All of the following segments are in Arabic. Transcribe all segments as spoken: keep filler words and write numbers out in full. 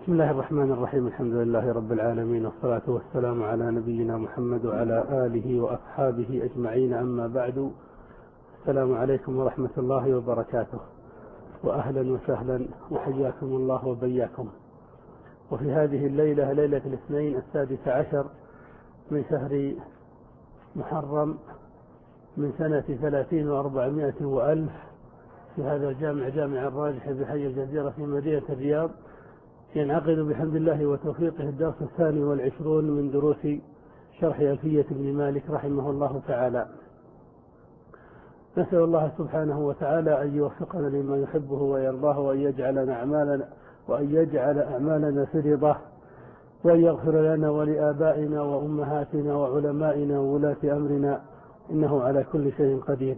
بسم الله الرحمن الرحيم. الحمد لله رب العالمين، والصلاة والسلام على نبينا محمد وعلى آله وأصحابه أجمعين، أما بعد. السلام عليكم ورحمة الله وبركاته، وأهلا وسهلا وحياكم الله وبياكم. وفي هذه الليلة، ليلة الاثنين السادس عشر من شهر محرم من سنة ثلاثين وأربعمائة وألف، في هذا الجامع جامع الراجح بحي الجزيرة في مدينة الرياض، ينعقد بحمد الله وتوفيقه الدرس الثاني والعشرون من دروس شرح ألفية ابن مالك رحمه الله تعالى. نسأل الله سبحانه وتعالى أن يوفقنا لما يحبه ويرضاه، وأن يجعلنا أعمالنا وأن يجعل أعمالنا في رضاه، وأن يغفر لنا ولآبائنا وأمهاتنا وعلمائنا وولاة أمرنا، إنه على كل شيء قدير.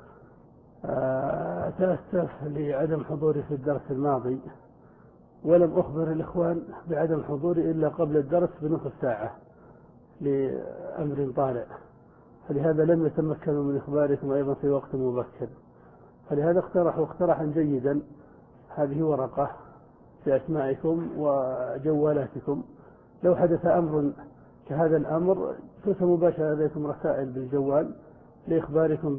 تأسف لعدم حضوري في الدرس الماضي، ولم أخبر الإخوان بعدم حضوري إلا قبل الدرس بنصف ساعة لأمر طارئ، فلهذا لم يتمكنوا من إخباركم أيضا في وقت مبكر. فلهذا اقترحوا اقتراحا جيدا، هذه ورقة بأسمائكم وجوالاتكم، لو حدث أمر كهذا الأمر ترسل مباشرة لديكم رسائل بالجوال لإخباركم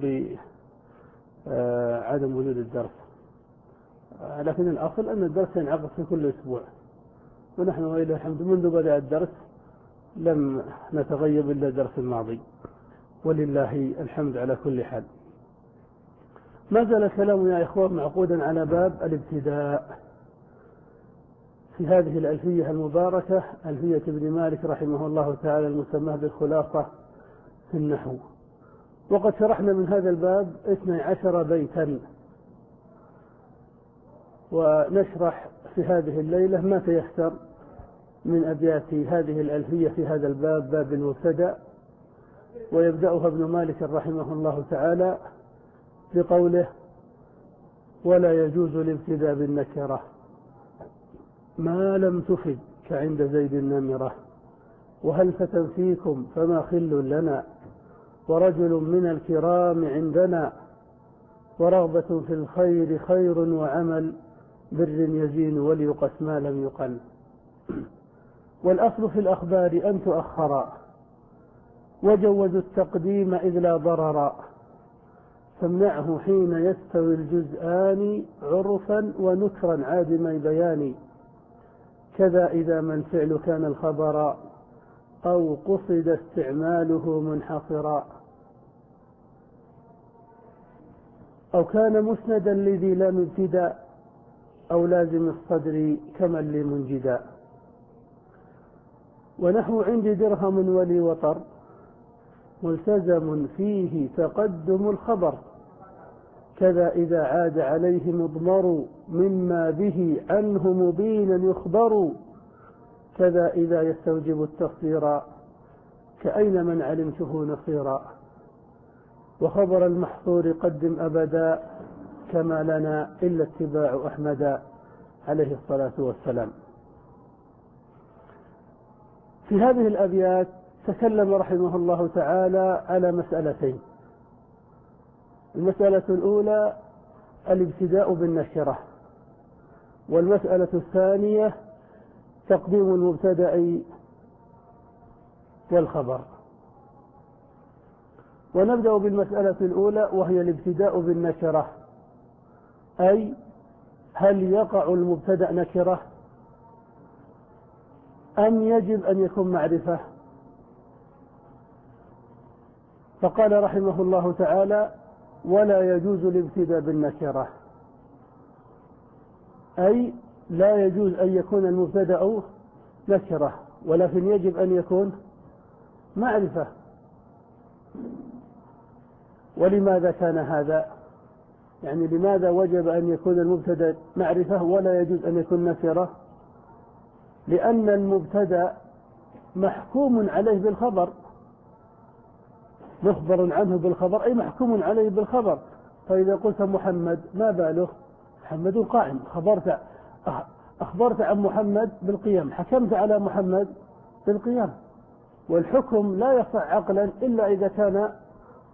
بعدم وجود الدرس. لكن الأصل أن الدرس ينعقد في كل أسبوع، ونحن وإلى الحمد منذ بدأ الدرس لم نتغيب إلا الدرس الماضي، ولله الحمد على كل حال. ما زال كلامنا يا إخوان معقودا على باب الابتداء في هذه الألفية المباركة، ألفية ابن مالك رحمه الله تعالى، المسمى بالخلاصة في النحو. وقد شرحنا من هذا الباب اثني عشر بيتا، ونشرح في هذه الليلة ما تيسر من أبيات هذه الألفية في هذا الباب، باب المبتدأ. ويبدأها ابن مالك رحمه الله تعالى بقوله: ولا يجوز الابتداء بالنكرة ما لم تفد كعند زيد النمرة، وهل فتى فيكم فما خل لنا، ورجل من الكرام عندنا، ورغبة في الخير خير وعمل، بر يزين وليقس ما لم يقل. والأصل في الأخبار أن تؤخرا، وجوزوا التقديم إذ لا ضرر، فامنعه حين يستوي الجزآن عرفا ونكرا عادمي بيان، كذا إذا ما الفعل كان الخبر أو قصد استعماله منحصرا، أو كان مسندا لذي لام ابتداء، أو لازم الصدر كمن لمنجدا. ونحو عندي درهم ولي وطر، ملتزم فيه تقدم الخبر، كذا إذا عاد عليه مضمر مما به عنه مبينا يخبر، كذا إذا يستوجب التصدير كأين من علمته نصيرا، وخبر المحصور قدم أبدا كما لنا إلا اتباع أحمد عليه الصلاة والسلام. في هذه الأبيات تكلم رحمه الله تعالى على مسألتين. المسألة الأولى الابتداء بالنكرة، والمسألة الثانية تقديم المبتدأ والخبر. ونبدأ بالمسألة الأولى، وهي الابتداء بالنكرة، أي هل يقع المبتدأ نكرة أم يجب أن يكون معرفة؟ فقال رحمه الله تعالى: ولا يجوز الابتداء بالنكرة، أي لا يجوز أن يكون المبتدأ نكرة، ولكن يجب أن يكون معرفة. ولماذا كان هذا؟ يعني لماذا وجب أن يكون المبتدأ معرفة ولا يجوز أن يكون نكرة؟ لأن المبتدأ محكوم عليه بالخبر، مخبر عنه بالخبر، أي محكوم عليه بالخبر. فإذا قلت محمد، ما باله؟ محمد قائم، خبرت أخبرت عن محمد بالقيام، حكمت على محمد بالقيام. والحكم لا يصح عقلا إلا إذا كان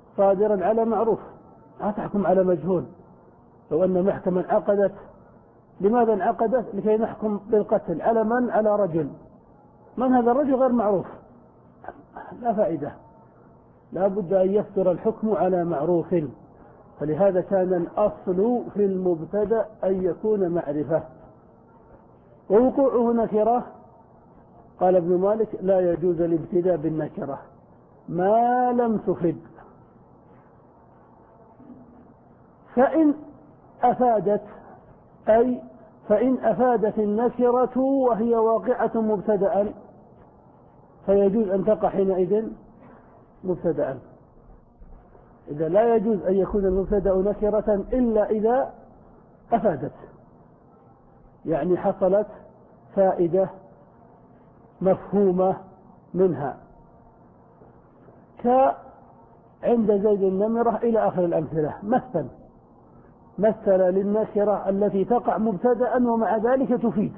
صادرا على معروف، لا تحكم على مجهول. لو أن محكما عقدت لماذا انعقدت؟ لكي نحكم بالقتل على من؟ على رجل. من هذا الرجل؟ غير معروف، لا فائدة، لا بد أن يصدر الحكم على معروف. فلهذا كان الأصل في المبتدأ أن يكون معرفة، ووقوعه نكرة. قال ابن مالك: لا يجوز الابتداء بالنكرة ما لم تفد. فإن أفادت، أي فإن أفادت النكرة وهي واقعة مبتدأ فيجوز أن تقع حينئذ مبتدأ. إذا لا يجوز أن يكون المبتدأ نكرة إلا إذا أفادت، يعني حصلت فائدة مفهومة منها، كعند زيد النمرة إلى آخر الأمثلة. مثل مثل للنكرة التي تقع مبتدأ ومع ذلك تفيد،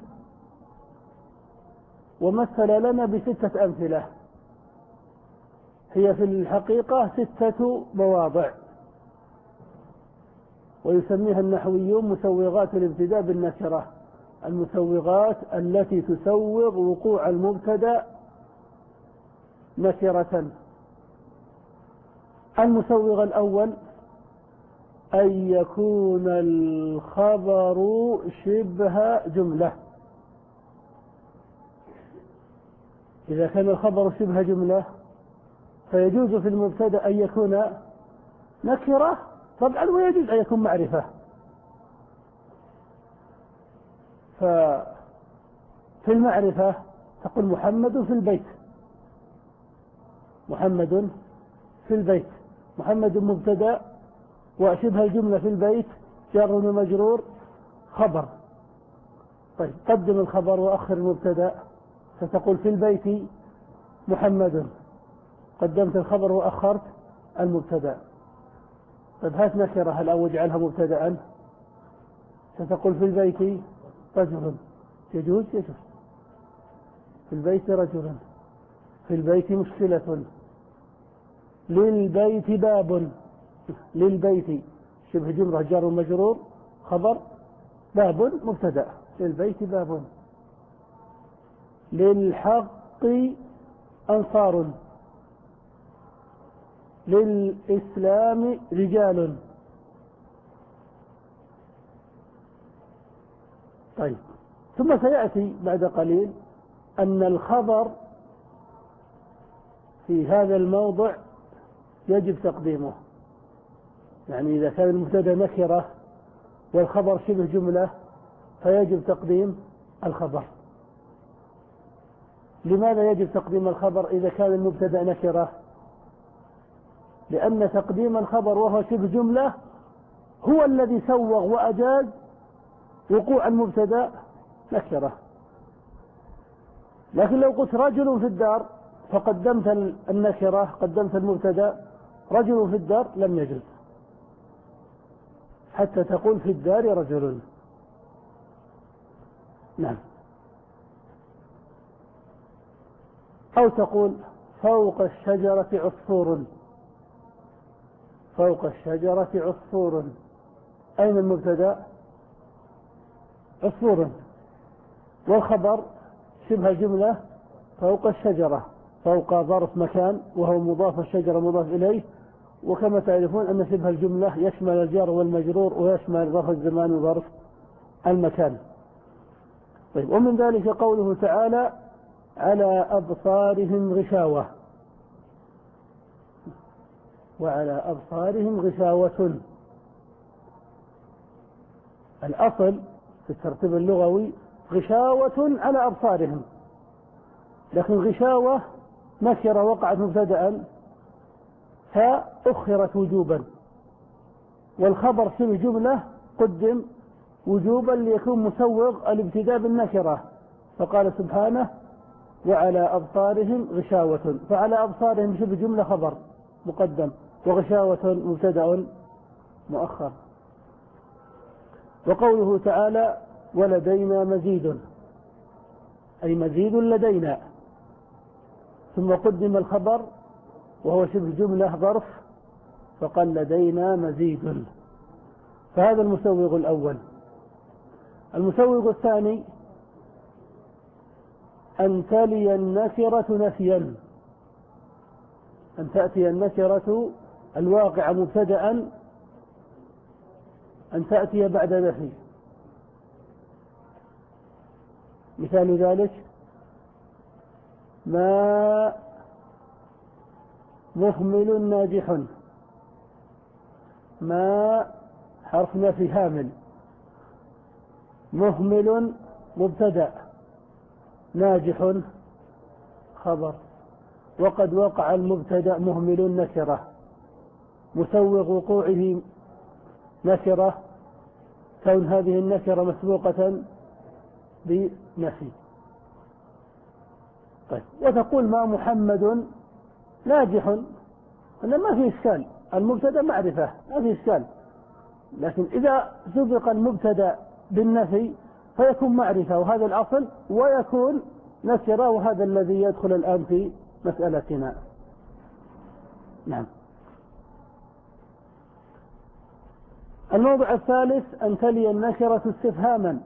ومثل لنا بستة أمثلة، هي في الحقيقة ستة مواضع، ويسميها النحويون مسوغات الابتداء بالنكرة، المسوغات التي تسوغ وقوع المبتدأ نكرة. المسوغ الأول أن يكون الخبر شبه جملة. إذا كان الخبر شبه جملة فيجوز في المبتدأ أن يكون نكرة طبعا، ويجوز أن يكون معرفة. ففي المعرفة تقول محمد في البيت، محمد في البيت، محمد مبتدأ وشبه الجملة في البيت جار ومجرور خبر. طيب قدم الخبر وأخر المبتدأ، فتقول في البيت محمد، قدمت الخبر وأخرت المبتدأ. طيب هات نكرة الآن واجعلها مبتدأ، ستقول في البيت رجل، يجوز؟ يجوز. في البيت رجل، في البيت مشكلة، للبيت باب، للبيت شبه جملة جار ومجرور خبر، باب مبتدأ، للبيت باب. للحق أنصار، للإسلام رجال. طيب ثم سيأتي بعد قليل أن الخبر في هذا الموضع يجب تقديمه، يعني إذا كان المبتدأ نكرة والخبر شبه جملة فيجب تقديم الخبر. لماذا يجب تقديم الخبر إذا كان المبتدأ نكرة؟ لأن تقديم الخبر وهو شبه جملة هو الذي سوغ وأجاز وقوع المبتدأ نكرة. لكن لو قلت رجل في الدار فقدمت النكرة، قدمت المبتدأ رجل في الدار، لم يجوز، حتى تقول في الدار رجل. نعم. أو تقول فوق الشجرة عصفور، فوق الشجرة عصفور، أين المبتدأ؟ عصفور، والخبر شبه جملة فوق الشجرة، فوق ظرف مكان وهو مضاف، الشجرة مضاف إليه، وكما تعرفون أن شبه الجملة يشمل الجار والمجرور ويشمل ظرف الزمان وظرف المكان. طيب ومن ذلك قوله تعالى على أبصارهم غشاوة، وعلى أبصارهم غشاوة. الأصل في الترتيب اللغوي غشاوة على أبصارهم، لكن غشاوة نكرة وقعت مبتدأ فأخرت وجوبا، والخبر شبه جملة قدم وجوبا ليكون مسوغ الابتداء بالنكرة، فقال سبحانه وعلى أبصارهم غشاوة، فعلى أبصارهم شبه جملة خبر مقدم، وغشاوة مبتدأ مؤخر. وقوله تعالى ولدينا مزيد، أي مزيد لدينا، ثم قدم الخبر وهو شبه جملة ظرف فقال لدينا مزيد، فهذا المسوغ الأول. المسوغ الثاني أن تلي النكرة نفيا، أن تأتي النكرة الواقعة مبتدأ أن تأتي بعد نفي. مثال ذلك ما مهمل ناجح، ما حرف نفي هامل، مهمل مبتدأ، ناجح خبر، وقد وقع المبتدأ مهمل نكرة، مسوغ وقوعه نكرة، كون هذه النكرة مسبوقة بنفي. طيب، وتقول ما محمد ناجح، أنه ما في إشكال، المبتدأ معرفة ما في إشكال، لكن إذا سبق المبتدأ بالنفي فيكون معرفة وهذا الأصل، ويكون نكرة وهذا الذي يدخل الآن في مسألتنا. نعم. الموضع الثالث أن تلي النكرة استفهاما،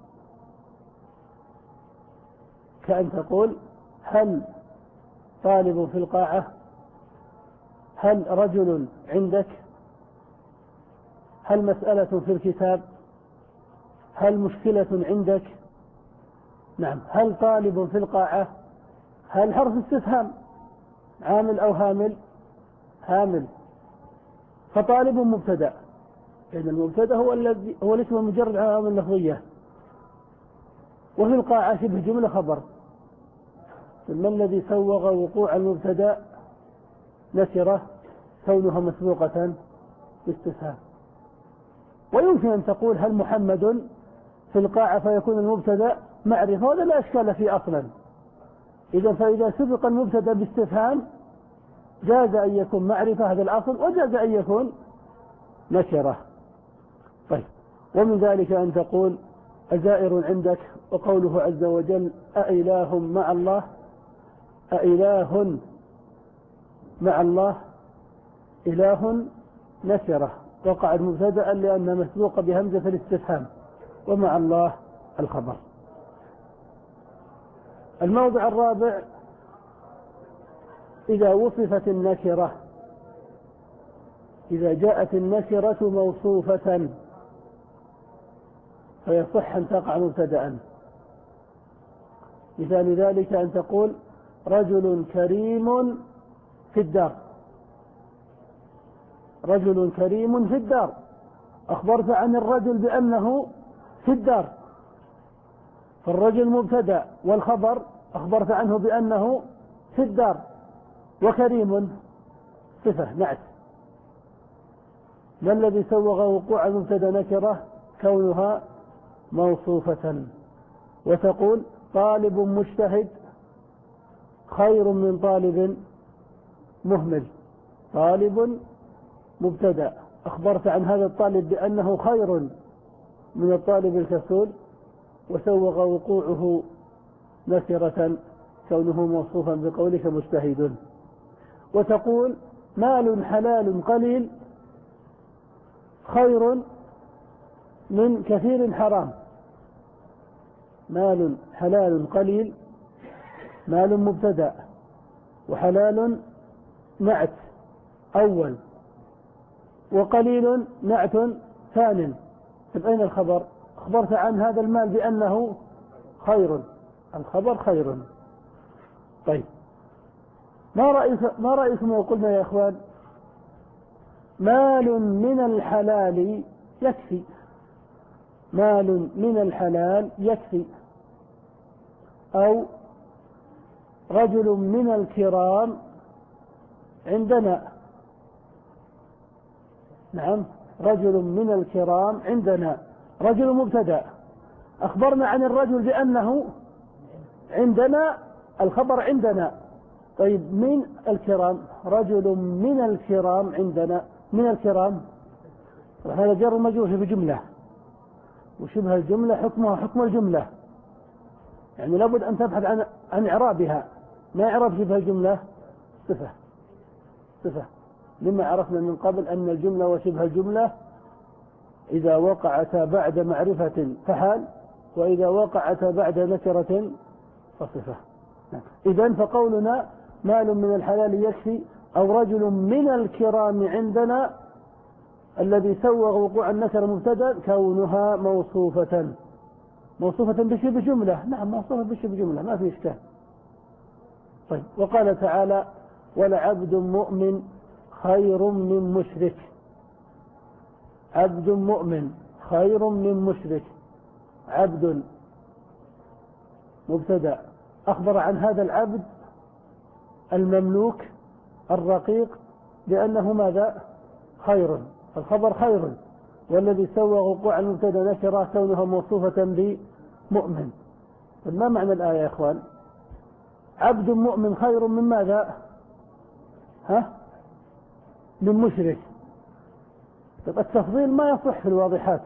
كأن تقول هل طالب في القاعة، هل رجل عندك، هل مسألة في الكتاب، هل مشكلة عندك. نعم. هل طالب في القاعة، هل حرف استفهام عامل أو هامل؟ هامل، فطالب مبتدأ، لأن المبتدأ هو الذي هو الاسم مجرد عوامل لفظية، وفي القاعة شبه جملة خبر. ما الذي سوغ وقوع المبتدأ نكرة كونها مسبوقة باستفهام. ويمكن أن تقول هل محمد في القاعة فيكون المبتدأ معرفة، وهذا لا إشكال فيه أصلا. إذا فإذا سبق المبتدأ باستفهام جاز أن يكون معرفة، هذا الأصل، وجاز أن يكون نكرة. طيب، ومن ذلك أن تقول أزائر عندك، وقوله عز وجل أإله مع الله، أإله مع الله، إله نكرة وقعت مبتدأ لأنها مسبوقة بهمزة الاستفهام، ومع الله الخبر. الموضع الرابع إذا وصفت النكرة، إذا جاءت النكرة موصوفة فيصح أن تقع مبتدأ. مثال ذلك أن تقول رجل كريم في الدار، رجل كريم في الدار، أخبرت عن الرجل بأنه في الدار، فالرجل مبتدأ والخبر أخبرت عنه بأنه في الدار، وكريم صفة نعت. ما الذي سوغ وقوع المبتدأ نكرة؟ كونها موصوفة. وتقول طالب مجتهد خير من طالب مهمل، طالب مبتدأ أخبرت عن هذا الطالب بأنه خير من الطالب الكسول، وسوغ وقوعه نكرة كونه موصوفا بقولك مجتهد. وتقول مال حلال قليل خير من كثير حرام، مال حلال قليل، مال مبتدأ وحلال نعت أول وقليل نعت ثان. أين الخبر؟ أخبرت عن هذا المال بأنه خير، الخبر خير. طيب، ما رأيك ما رأيكم لو قلنا يا إخوان مال من الحلال يكفي، مال من الحلال يكفي، أو رجل من الكرام عندنا. نعم، رجل من الكرام عندنا، رجل مبتدأ أخبرنا عن الرجل بأنه عندنا، الخبر عندنا. طيب، من الكرام، رجل من الكرام عندنا، من الكرام هذا جر مجرور في جملة، وشبه الجملة حكمها حكم الجملة، يعني لابد أن تبحث عن عن إعرابها. ما إعراب شبه الجملة؟ صفة، صفة، لما عرفنا من قبل أن الجملة وشبه الجملة إذا وقعتا بعد معرفة فحال، وإذا وقعتا بعد نكرة فصفة. إذن فقولنا مال من الحلال يكفي أو رجل من الكرام عندنا الذي سوغ وقوع النكرة مبتدا كونها موصوفة موصوفة بشبه جملة. نعم موصوفة بشبه جملة ما في إشكال. طيب وقال تعالى ولعبد مؤمن خير من مشرك. عبد مؤمن خير من مشرك. عبد مبتدا أخبر عن هذا العبد المملوك الرقيق بأنه ماذا؟ خير. الخبر خير، والذي سوى وقوع المبتدا نكرة كونها موصوفة بمؤمن. ما معنى الآية يا إخوان؟ عبد مؤمن خير من ماذا؟ ها؟ من مشرك. طب التفضيل ما يصح في الواضحات.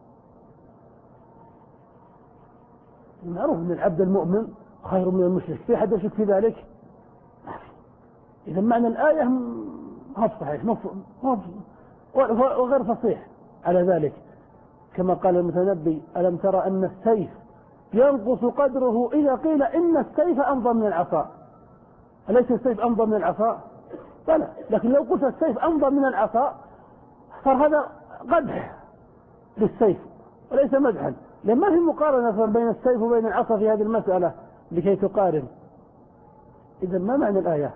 معروف أن العبد المؤمن خير من المشرك، في حد يشك في ذلك؟ إذا معنى الآية ما صحيح وغير فصيح على ذلك، كما قال المتنبي ألم ترى أن السيف ينقص قدره إذا قيل إن السيف أمضى من العصا. أليس السيف أمضى من العصا؟ بلى، لكن لو قلت السيف أمضى من العصا فهذا قدح للسيف وليس مدحا، لأن ما في مقارنة بين السيف وبين العصا في هذه المسألة لكي تقارن. إذا ما معنى الآية؟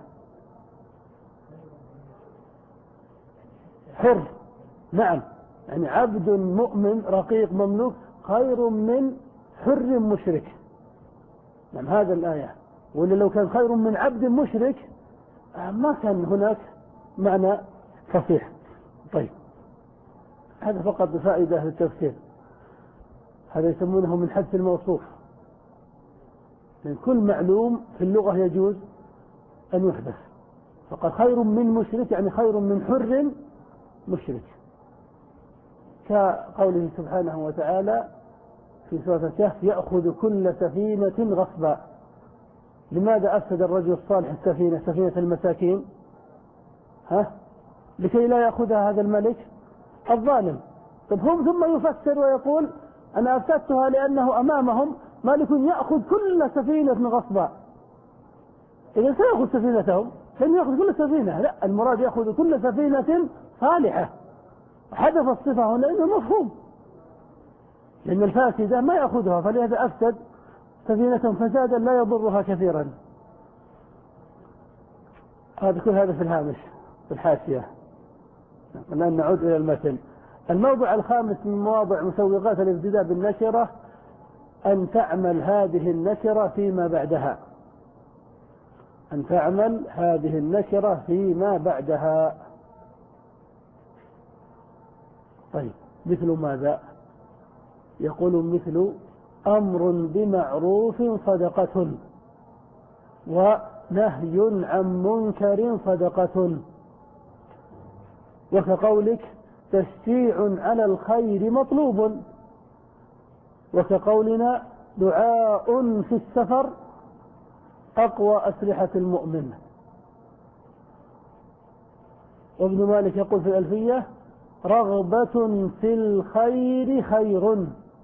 حر. نعم، يعني عبد مؤمن رقيق مملوك خير من حر مشرك. نعم هذا الآية. ولا لو كان خير من عبد مشرك ما كان هناك معنى فصيح. طيب هذا فقط فائدة للتفسير. هذا يسمونه من حذف الموصوف، لأن كل معلوم في اللغة يجوز أن يحدث. فقال خير من مشرك يعني خير من حر مشرك، كقوله سبحانه وتعالى في سورة الكهف يأخذ كل سفينة غصبا. لماذا أفسد الرجل الصالح السفينة سفينة المساكين؟ ها؟ لكي لا يأخذها هذا الملك الظالم. طب هم ثم يفسر ويقول أنا أفسدتها لأنه أمامهم ملك يأخذ كل سفينة غصبا. إذا سيأخذ سفينتهم لن يأخذ كل سفينة، لا، المراد يأخذ كل سفينة صالحة. حدث الصفة هنا إنه مفهوم، لأن الفاسدة ما يأخذها، فلهذا أفسد سفينة فسادا لا يضرها كثيرا. هذا كل هذا في الهامش في الحاشية. الآن نعود إلى المثل. الموضع الخامس من مواضع مسوغات الابتداء بالنكرة أن تعمل هذه النكرة فيما بعدها. أن تعمل هذه النكرة فيما بعدها. طيب مثل ماذا؟ يقول مثل أمر بمعروف صدقة، ونهي عن منكر صدقة، وكقولك تشجيع على الخير مطلوب، وكقولنا دعاء في السفر أقوى أسلحة المؤمن. وابن مالك يقول في الألفية رغبة في الخير خير.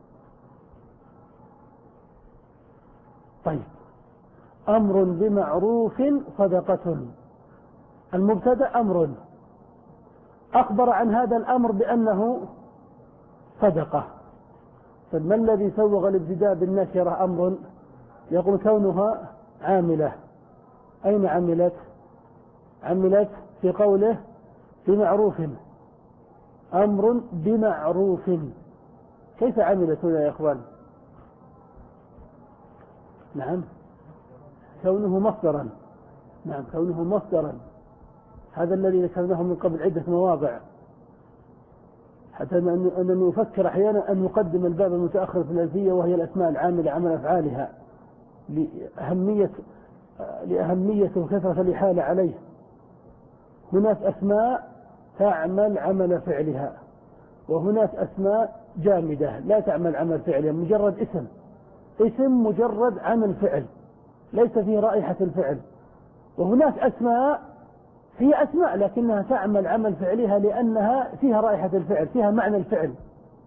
طيب أمر بمعروف صدقة، المبتدأ أمر أخبر عن هذا الأمر بأنه صدقة. فما الذي سوغ الابتداء بالنكرة أمر؟ يقول كونها عاملة. أين عملت؟ عملت في قوله بمعروف، أمر بمعروف. كيف عملت هنا يا إخوان؟ نعم كونه مصدرا. نعم كونه مصدرا، هذا الذي ذكرناه من قبل عدة مواضع، حتى أنني أفكر أحيانا أن نقدم الباب المتأخر في الألفية وهي الأسماء العاملة عمل أفعالها لأهمية لأهمية وكثرة الإحالة عليه. هناك أسماء تعمل عمل فعلها، وهناك أسماء جامدة لا تعمل عمل فعلها، مجرد اسم اسم مجرد عمل فعل ليس فيه رائحة الفعل. وهناك أسماء هي أسماء لكنها تعمل عمل فعلها لأنها فيها رائحة الفعل، فيها معنى الفعل،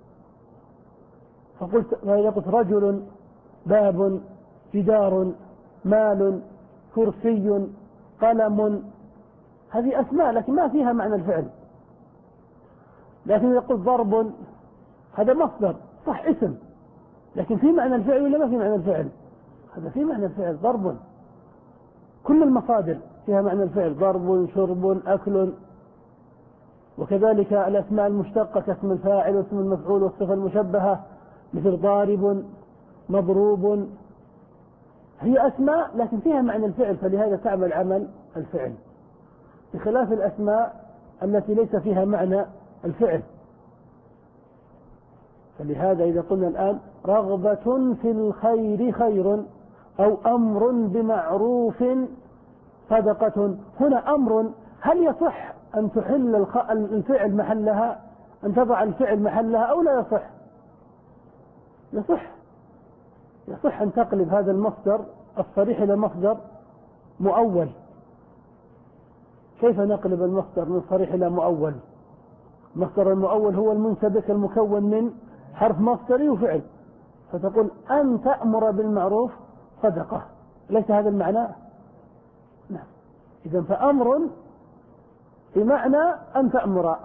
فقلت فإذا قلت رجل، باب، جدار، مال، كرسي، قلم، هذه أسماء لكن ما فيها معنى الفعل. لكن إذا قلت ضرب، هذا مصدر صح اسم، لكن في معنى الفعل ولا ما في معنى الفعل؟ هذا في معنى الفعل، ضرب. كل المصادر فيها معنى الفعل، ضرب، شرب، أكل. وكذلك الأسماء المشتقة كاسم الفاعل واسم المفعول والصفة المشبهة، مثل ضارب، مضروب، هي أسماء لكن فيها معنى الفعل، فلهذا تعمل عمل الفعل، بخلاف الأسماء التي ليس فيها معنى الفعل. فلهذا إذا قلنا الآن رغبة في الخير خير، أو أمر بمعروف صدقة، هنا أمر، هل يصح أن تحل الفعل محلها، أن تضع الفعل محلها أو لا يصح؟ يصح يصح أن تقلب هذا المصدر الصريح إلى مصدر مؤول. كيف نقلب المصدر من صريح إلى مؤول؟ مصدر المؤول هو المنسبك المكون من حرف مصدري وفعل، فتقول أن تأمر بالمعروف صدقة، ليس هذا المعنى؟ نعم. إذن فأمر بمعنى أن تأمر،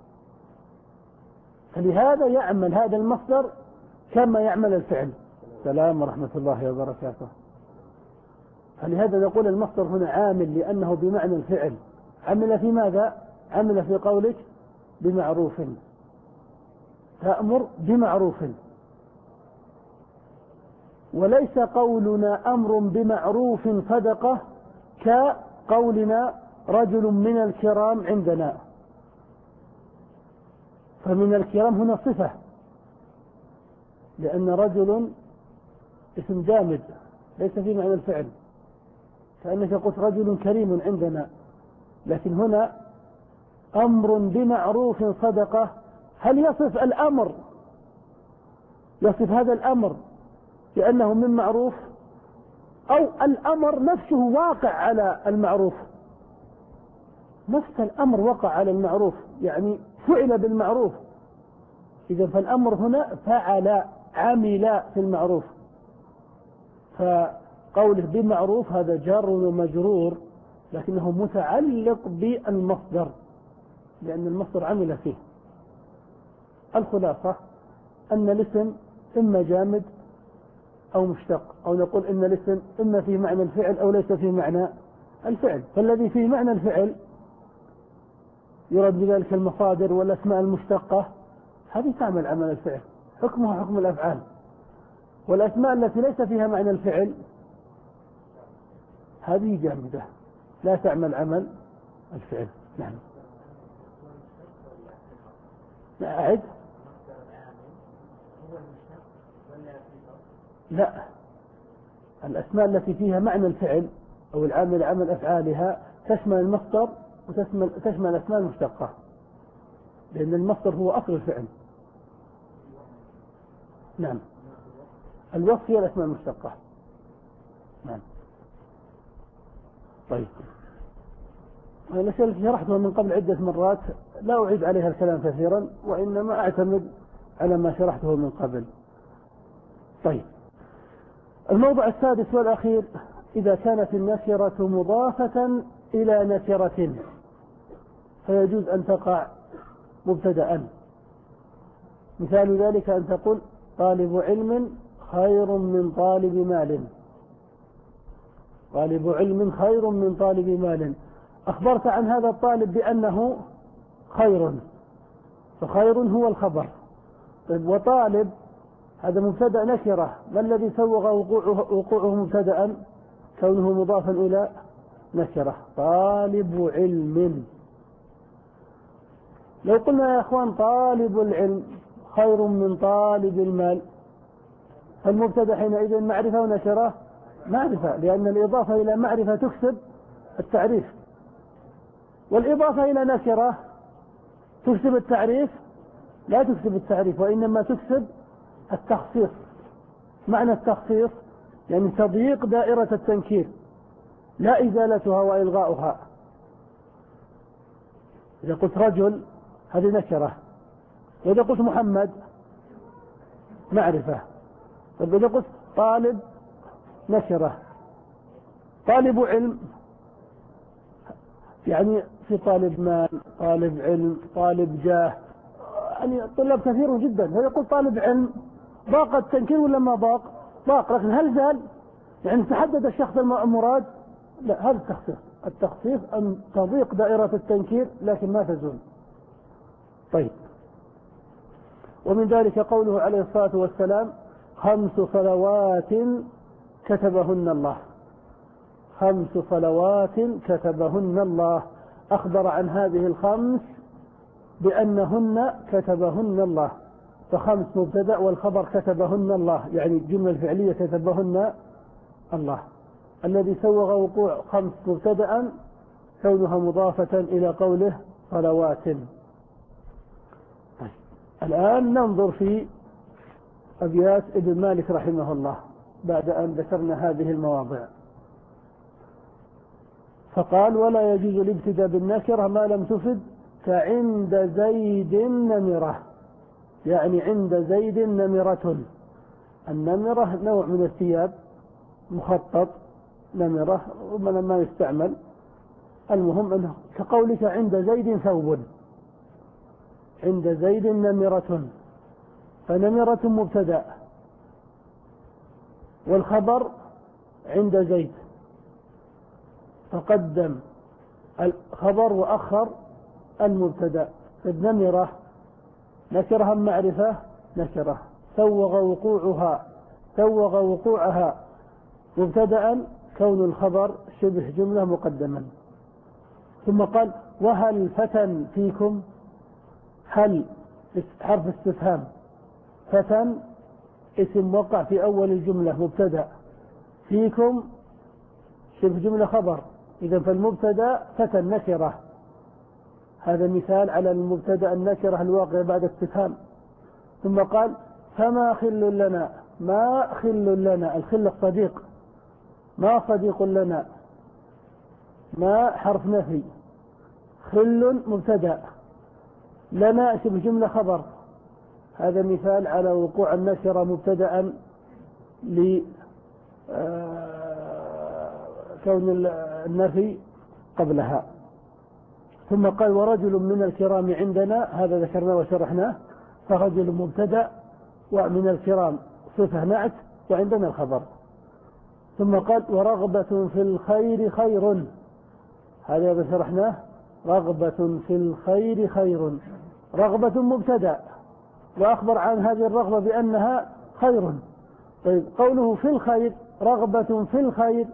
فلهذا يعمل هذا المصدر كما يعمل الفعل. السلام ورحمة الله وبركاته. فلهذا نقول المصدر هنا عامل لأنه بمعنى الفعل. عمل في ماذا؟ عمل في قولك بمعروف، تأمر بمعروف، وليس قولنا أمر بمعروف صدقة كقولنا رجل من الكرام عندنا، فمن الكرام هنا صفة، لأن رجل اسم جامد ليس في معنى الفعل، كأنك قلت رجل كريم عندنا. لكن هنا أمر بمعروف صدقة، هل يصف الأمر، يصف هذا الأمر لأنه من معروف، أو الأمر نفسه واقع على المعروف؟ نفس الأمر وقع على المعروف، يعني فعل بالمعروف. إذا فالأمر هنا فعل، عمل في المعروف، فقوله بمعروف هذا جار ومجرور، لكنه متعلق بالمصدر لأن المصدر عمل فيه. الخلاصة أن الاسم إما جامد أو مشتق، أو نقول إن الاسم إما في معنى الفعل أو ليس في معنى الفعل. فالذي في معنى الفعل يرد بذلك المصادر والأسماء المشتقة، هذه تعمل عمل الفعل، حكمها حكم الأفعال. والأسماء التي ليس فيها معنى الفعل هذه جامدة لا تعمل عمل الفعل. نعم. أعد. لا، الأسماء التي فيها معنى الفعل أو العامل عمل أفعالها تشمل المصدر وتشمل تشمل الأسماء المشتقة، لأن المصدر هو أصل الفعل. نعم. الوصف هي الأسماء المشتقة. نعم. طيب، الأشياء التي شرحتها من قبل عدة مرات لا أعيد عليها الكلام كثيرا، وإنما أعتمد على ما شرحته من قبل. طيب، الموضع السادس والأخير: إذا كانت النكرة مضافة إلى نكرة فيجوز أن تقع مبتدأ. مثال ذلك أن تقول طالب علم خير من طالب مال. طالب علم خير من طالب مال، أخبرت عن هذا الطالب بأنه خير، فخير هو الخبر. طيب، وطالب هذا مبتدأ نكرة، ما الذي سوغ وقوعه, وقوعه مبتدأ؟ كونه مضافا إلى نكرة، طالب علم. لو قلنا يا أخوان طالب العلم خير من طالب المال، فالمبتدأ حينئذ معرفة ونكرة؟ معرفة، لأن الإضافة إلى معرفة تكسب التعريف، والإضافة إلى نكرة تكسب التعريف؟ لا تكسب التعريف، وإنما تكسب التخصيص. معنى التخصيص يعني تضييق دائرة التنكير، لا إزالتها وإلغاؤها. إذا قلت رجل هذه نكرة، وإذا قلت محمد معرفة. طيب إذا قلت طالب نكرة، طالب علم يعني في طالب مال، طالب علم، طالب جاه، يعني طلاب كثير جدا. فيقول طالب علم، ضاق التنكير ولا ما ضاق؟ ضاق، لكن هل زال؟ يعني تحدد الشخص المراد؟ لا، هذا التخصيص. التخصيص أن تضيق دائرة التنكير لكن ما تزول. طيب، ومن ذلك قوله عليه الصلاة والسلام: خمس صلوات كتبهن الله. خمس صلوات كتبهن الله، أخبر عن هذه الخمس بأنهن كتبهن الله. فخمس مبتدأ والخبر كتبهن الله، يعني الجملة الفعلية كتبهن الله. الذي سوغ وقوع خمس مبتدأ كونها مضافة إلى قوله صلوات. الآن ننظر في أبيات ابن مالك رحمه الله بعد أن ذكرنا هذه المواضع. فقال: ولا يجوز الابتداء بالنكرة ما لم تفد كعند زيد نمرة. يعني عند زيد نمرة. النمرة نوع من الثياب مخطط، نمرة ومن ما يستعمل. المهم أنه كقولك عند زيد ثوب، عند زيد نمرة، فنمرة مبتدأ والخبر عند زيد، فقدم الخبر وأخر المبتدأ. فالنمرة نكرها معرفة نكرة، سوغ وقوعها سوغ وقوعها مبتدأ كون الخبر شبه جملة مقدما. ثم قال: وهل فتى فيكم؟ هل حرف استفهام، فتى اسم وقع في أول الجملة مبتدأ، فيكم شبه جملة خبر، إذا فالمبتدأ فتى نكرة. هذا مثال على المبتدأ النكرة الواقع بعد استفهام. ثم قال: فما خل لنا. ما خل لنا، الخل الصديق، ما صديق لنا، ما حرف نفي، خل مبتدأ، لنا شبه جملة خبر. هذا مثال على وقوع النكرة مبتدأ لكون النفي قبلها. ثم قال: ورجل من الكرام عندنا، هذا ذكرناه وشرحناه. فرجل مبتدأ ومن الكرام صفة نعت وعندنا الخبر. ثم قال: ورغبة في الخير خير، هذا شرحناه. رغبة في الخير خير، رغبة مبتدأ وأخبر عن هذه الرغبة بأنها خير. طيب، قوله في الخير، رغبة في الخير،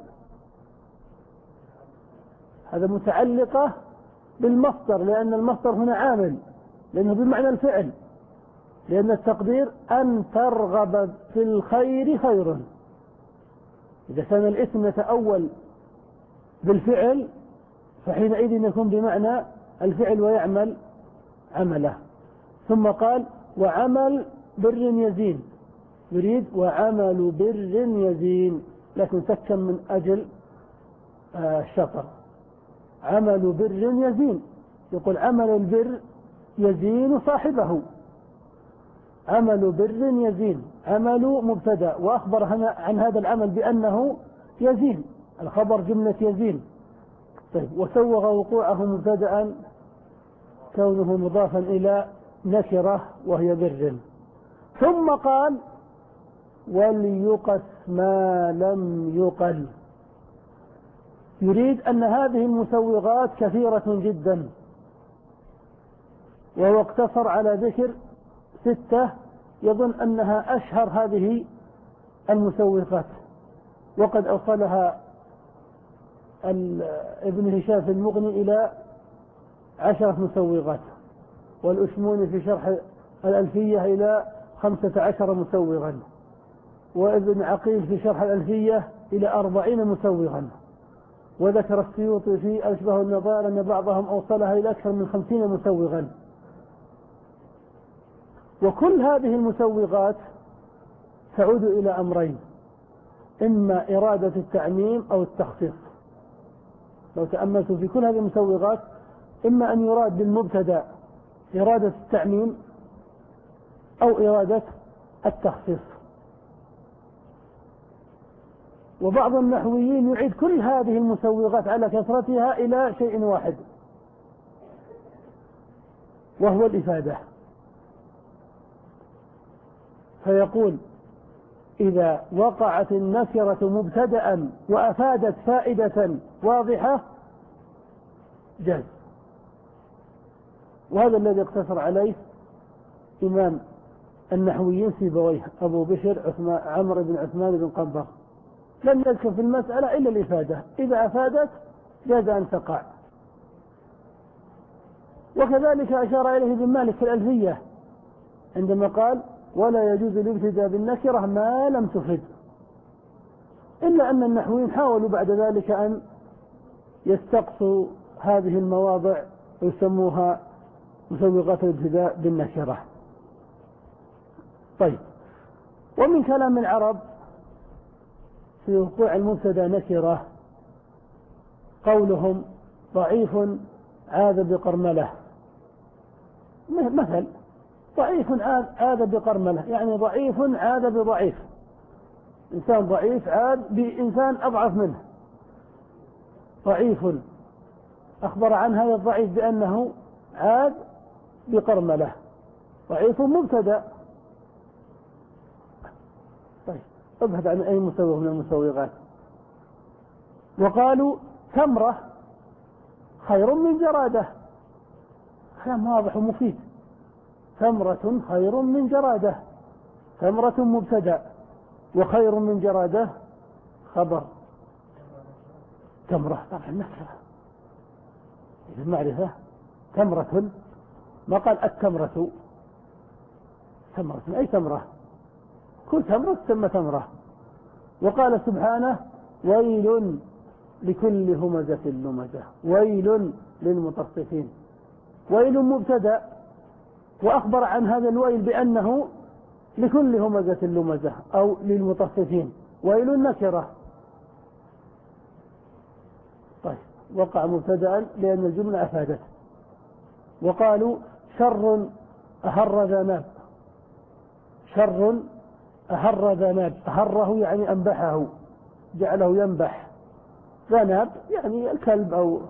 هذا متعلقة بالمصدر، لأن المصدر هنا عامل، لأنه بمعنى الفعل، لأن التقدير أن ترغب في الخير خير. إذا كان الاسم يتأول بالفعل فحينئذ يكون بمعنى الفعل ويعمل عمله. ثم قال: وعمل بر يزين، يريد وعمل بر يزين، لكن سكن من أجل الشطر. عمل بر يزين، يقول عمل البر يزين صاحبه. عمل بر يزين، عمل مبتدأ وأخبر عن هذا العمل بأنه يزين، الخبر جملة يزين. طيب، وسوغ وقوعه مبتدأ كونه مضافا إلى نكرة وهي بر. ثم قال: وليقس ما لم يقل. يريد أن هذه المسوغات كثيرة جدا، وهو اقتصر على ذكر ستة يظن أنها أشهر هذه المسوغات، وقد أوصلها ابن هشام في المغني إلى عشرة مسوغات، والأشموني في شرح الألفية إلى خمسة عشر مسوغا، وابن عقيل في شرح الألفية إلى أربعين مسوغا. وذكر السيوطي في أشبه النظائر أن بعضهم أوصلها إلى أكثر من خمسين مسوغا. وكل هذه المسوغات تعود إلى أمرين: إما إرادة التعميم أو التخصيص. لو تأملت في كل هذه المسوغات، إما أن يراد بالمبتدأ إرادة التعميم أو إرادة التخصيص. وبعض النحويين يعيد كل هذه المسوغات على كثرتها إلى شيء واحد، وهو الإفادة. فيقول إذا وقعت النكرة مبتدأ وأفادت فائدة واضحة جاز. وهذا الذي اقتصر عليه إمام النحويين سيبويه أبو بشر عثمان عمرو بن عثمان بن قنبر، لم يذكر في المسألة إلا الإفادة، إذا أفادت جاز أن تقع. وكذلك أشار إليه ابن مالك في الألفية عندما قال ولا يجوز الابتداء بالنكرة ما لم تفد، إلا أن النحويين حاولوا بعد ذلك أن يستقصوا هذه المواضع ويسموها مسوغات الابتداء بالنكرة. طيب، ومن كلام العرب في وقوع المبتدا نكرة قولهم ضعيف عاذ بقرملة، مثل ضعيف عاذ بقرملة يعني ضعيف عاذ بضعيف، إنسان ضعيف عاذ بإنسان أضعف منه. ضعيف أخبر عن هذا الضعيف بأنه عاذ بقرملة، ضعيف مبتدا. طيب، ابحث عن أي مسوغ من المسوغات. وقالوا تمرة خير من جرادة، كلام واضح ومفيد. تمرة خير من جرادة، تمرة مبتدا وخير من جرادة خبر. تمرة طبعا نكرة، إذا المعرفة تمرة، ما قال التمرة، تمرة أي تمرة، كل تمرة تسمى تمرة. وقال سبحانه ويل لكل همزة لمزة، ويل للمطففين. ويل مبتدا وأخبر عن هذا الويل بأنه لكل همزة لمزة أو للمطففين. ويل نكرة. طيب، وقع مبتدا لأن الجملة أفادت. وقالوا شر أهر ذا ناب، شر أهر ذا ناب، أهره يعني أنبحه، جعله ينبح. ذا ناب يعني الكلب، أو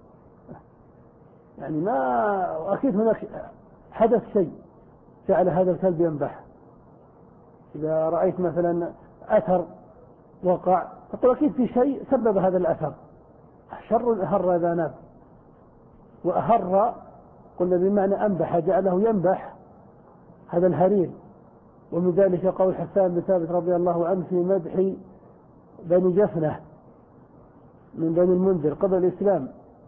يعني ما أكيد هناك حدث شيء جعل هذا الكلب ينبح. إذا رأيت مثلا أثر وقع تقول أكيد في شيء سبب هذا الأثر. شر أهر ذا ناب، وأهر قلنا بمعنى أنبح، جعله ينبح، هذا الهرير. ومن ذلك قول حسان بن ثابت رضي الله عنه في مدح بني جفنة من بني المنذر قبل الإسلام،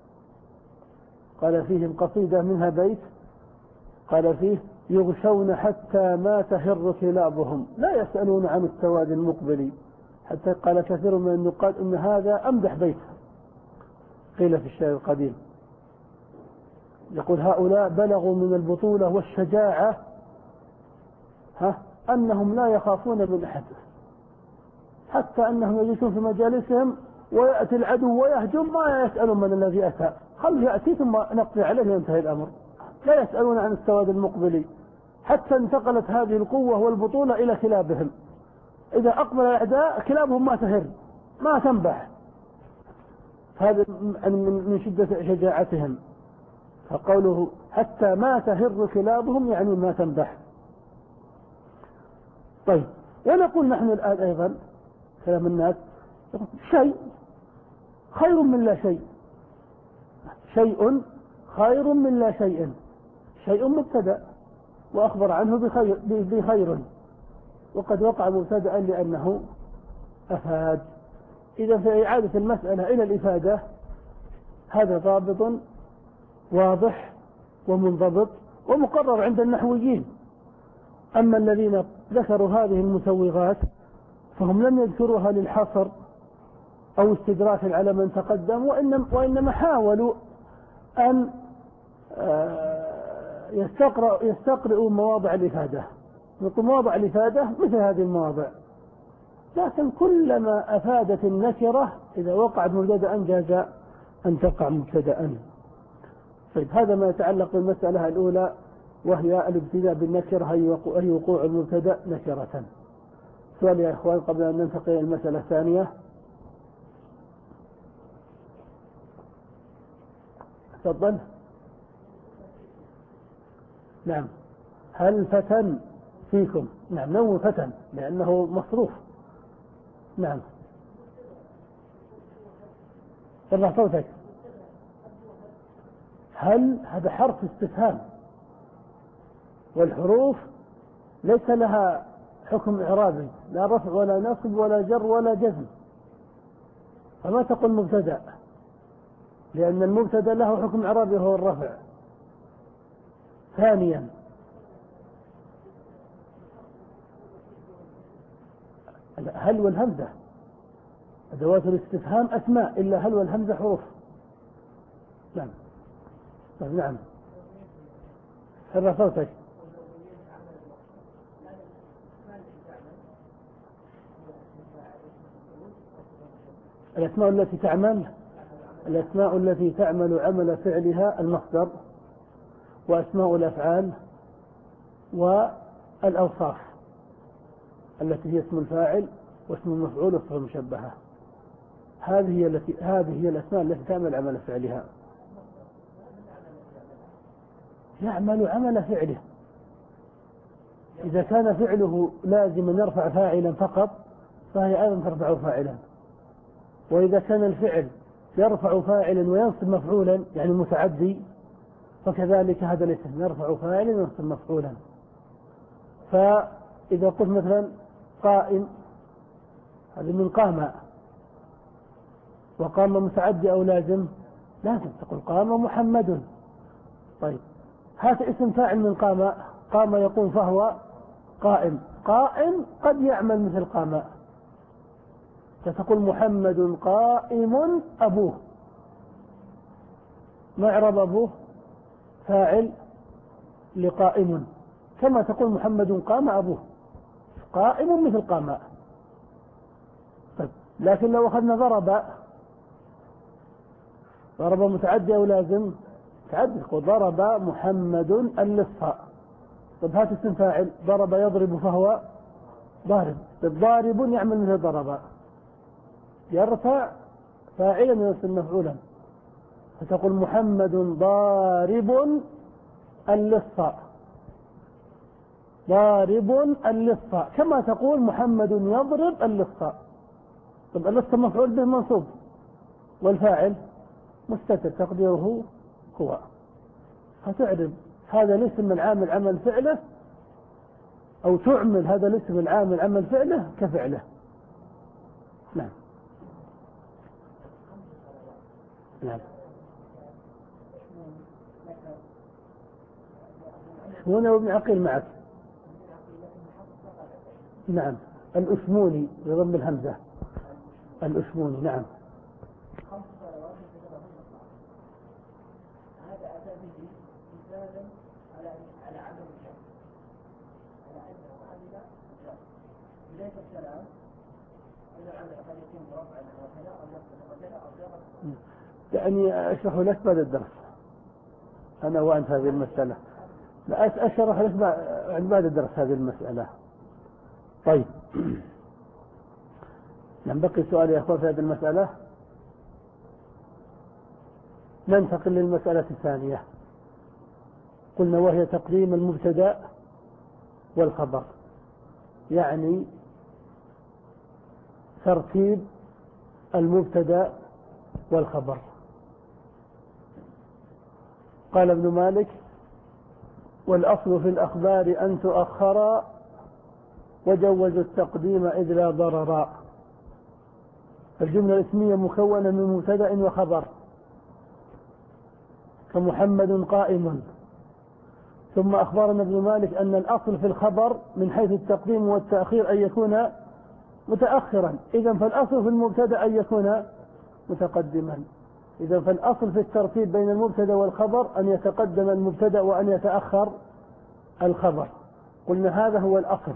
قال فيهم قصيدة منها بيت قال فيه يغشون حتى ما تهر كلابهم لا يسألون عن السواد المقبل، حتى قال كثير من النقاد إن هذا أمدح بيت. قيل في الشعر القديم يقول هؤلاء بلغوا من البطولة والشجاعة ها أنهم لا يخافون من أحد، حتى أنهم يجلسون في مجالسهم ويأتي العدو ويهجم ما يسألون من الذي أتى، خل يأتي ثم نقضي عليه وينتهي الأمر. لا يسألون عن السواد المقبلي، حتى انتقلت هذه القوة والبطولة إلى كلابهم. إذا أقبل الأعداء كلابهم ما تهر ما تنبح، هذا من شدة شجاعتهم. فقوله حتى ما تهر كلابهم يعني ما تنبح. طيب، ونقول نحن الآن أيضا كلام الناس شيء خير من لا شيء، شيء خير من لا شيء، شيء مبتدأ وأخبر عنه بخير, بخير وقد وقع مبتدأ لأنه أفاد. إذا في إعادة المسألة إلى الإفادة هذا ضابط واضح ومنضبط ومقرر عند النحويين. أما الذين ذكروا هذه المسوغات فهم لم يذكروها للحصر أو استدراك على من تقدم، وإنما, وإنما حاولوا أن يستقرئوا مواضع الإفادة. نقول مواضع الإفادة مثل هذه المواضع، لكن كلما أفادت النكرة إذا وقعت مبتدأ جاز أن تقع مبتدأ. طيب، هذا ما يتعلق بالمسألة الأولى وهي الابتداء بالنكرة أي وقوع المبتدأ نكرة. سؤال يا إخوان قبل أن ننتقل إلى المسألة الثانية. تفضل. نعم. هل فتن فيكم؟ نعم نوم فتن لأنه مصروف. نعم. ارفع صوتك. هل هذا حرف استفهام، والحروف ليس لها حكم إعرابي، لا رفع ولا نصب ولا جر ولا جزم، فما تقول مبتدأ لأن المبتدأ له حكم إعرابي هو الرفع. ثانيا هل والهمزة أدوات الاستفهام أسماء، إلا هل والهمزة حروف. نعم. نعم. ارفع صوتك. الأسماء التي تعمل الأسماء التي تعمل عمل فعلها المصدر، وأسماء الأفعال، والأوصاف التي هي اسم الفاعل واسم المفعول والصفة المشبهة. هذه هي التي هذه هي الأسماء التي تعمل عمل فعلها. يعمل عمل فعله. إذا كان فعله لازما يرفع فاعلا فقط فهي أيضا ترفع فاعلا، وإذا كان الفعل يرفع فاعلا وينصب مفعولا يعني متعدي فكذلك هذا الاسم يرفع فاعلا وينصب مفعولا. فإذا قلت مثلا قائم هذا من قام، وقام متعدي أو لازم؟ لازم تقول قام محمد. طيب هات اسم فاعل من قام، قام يقوم فهو قائم. قائم قد يعمل مثل قام، فتقول محمد قائم أبوه. ما إعراب أبوه؟ فاعل لقائم، كما تقول محمد قام أبوه، قائم مثل قام. طيب لكن لو أخذنا ضرب، ضرب متعدي أو لازم؟ متعدي، ضرب محمد اللص. طيب هات اسم فاعل، ضرب يضرب فهو ضارب. طيب ضارب يعمل مثل ضرب، يرفع فاعلا وينصب مفعولا، فتقول محمد ضارب اللص، ضارب اللص، كما تقول محمد يضرب اللص. طب اللص مفعول به منصوب والفاعل مستتر تقديره هو، فتعرب هذا الاسم العامل عمل فعله، أو تعمل هذا الاسم العامل عمل فعله كفعله. نعم. نعم. هنا وابن عقيل معك. نعم. الأشموني بضم الهمزة. الأشموني. نعم. هذا أتى به مثالا على على عدم الجهل، على أنه عمل الجهل بداية الكلام أن العمل قد يكون مرفعا وكذا أو يقصد وكذا أو جرى. يعني أشرح لك بعد الدرس أنا وأنت هذه المسألة، لا أشرح لك بعد الدرس هذه المسألة. طيب نعم. بقي سؤال يا أخوان في هذه المسألة. ننتقل للمسألة الثانية. قلنا وهي تقديم المبتدأ والخبر، يعني ترتيب المبتدأ والخبر. قال ابن مالك: والأصل في الأخبار أن تؤخر وجوز التقديم إذ لا ضرر. الجملة الاسمية مكونة من مبتدأ وخبر، كمحمد قائم. ثم أخبرنا ابن مالك أن الأصل في الخبر من حيث التقديم والتأخير أن يكون متأخرا، إذن فالأصل في المبتدأ أن يكون متقدما. إذن فالأصل في الترتيب بين المبتدأ والخبر أن يتقدم المبتدأ وأن يتأخر الخبر. قلنا هذا هو الأصل.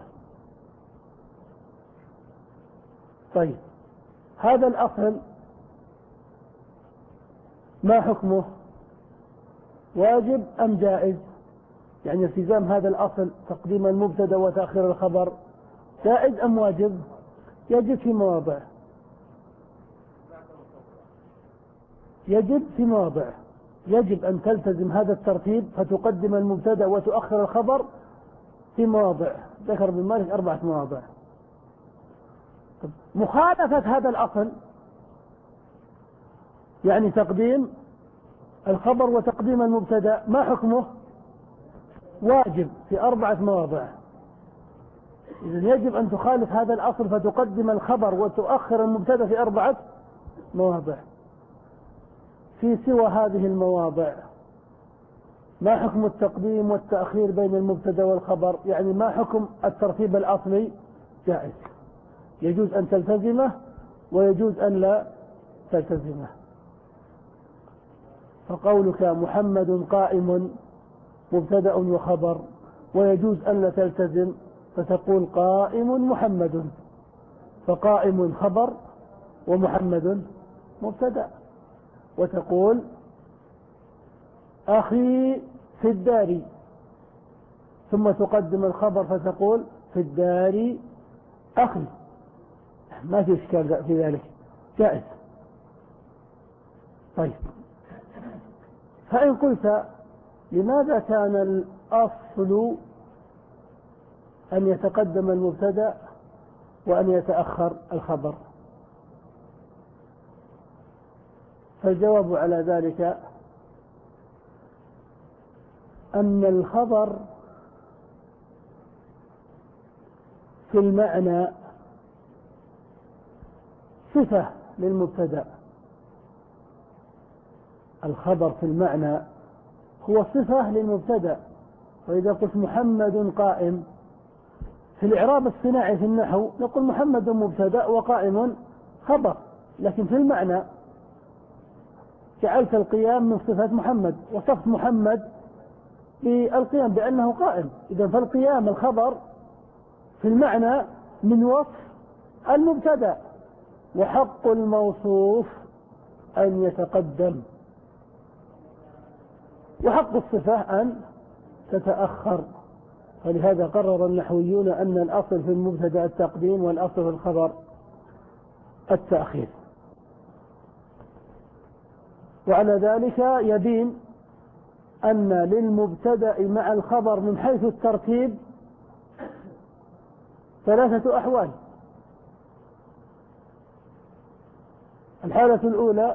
طيب هذا الأصل ما حكمه؟ واجب أم جائز؟ يعني التزام هذا الأصل تقديم المبتدأ وتأخير الخبر جائز أم واجب؟ يجب في مواضع، يجب في مواضع، يجب أن تلتزم هذا الترتيب فتقدم المبتدأ وتؤخر الخبر في مواضع، ذكر ابن مالك أربعة مواضع. مخالفة هذا الأصل يعني تقديم الخبر وتقديم المبتدأ ما حكمه؟ واجب في أربعة مواضع. إذن يجب أن تخالف هذا الأصل فتقدم الخبر وتؤخر المبتدأ في أربعة مواضع. في سوى هذه المواضع ما حكم التقديم والتأخير بين المبتدأ والخبر؟ يعني ما حكم الترتيب الأصلي؟ جائز، يجوز أن تلتزمه ويجوز أن لا تلتزمه. فقولك محمد قائم مبتدأ وخبر، ويجوز أن لا تلتزم فتقول قائم محمد، فقائم خبر ومحمد مبتدأ، وتقول أخي في الدار، ثم تقدم الخبر فتقول في الدار أخي، ما في إشكال في ذلك، جائز. طيب، فإن قلت لماذا كان الأصل أن يتقدم المبتدأ وأن يتأخر الخبر؟ فالجواب على ذلك أن الخبر في المعنى صفة للمبتدأ، الخبر في المعنى هو صفة للمبتدأ. وإذا قلت محمد قائم في الإعراب الصناعي في النحو نقول محمد مبتدأ وقائم خبر، لكن في المعنى جعلت القيام من صفة محمد، وصفت محمد بالقيام بأنه قائم، إذا فالقيام الخبر في المعنى من وصف المبتدأ، وحق الموصوف أن يتقدم، وحق الصفة أن تتأخر. فلهذا قرر النحويون أن الأصل في المبتدأ التقديم والأصل في الخبر التأخير. وعلى ذلك يبين أن للمبتدأ مع الخبر من حيث الترتيب ثلاثة أحوال. الحالة الأولى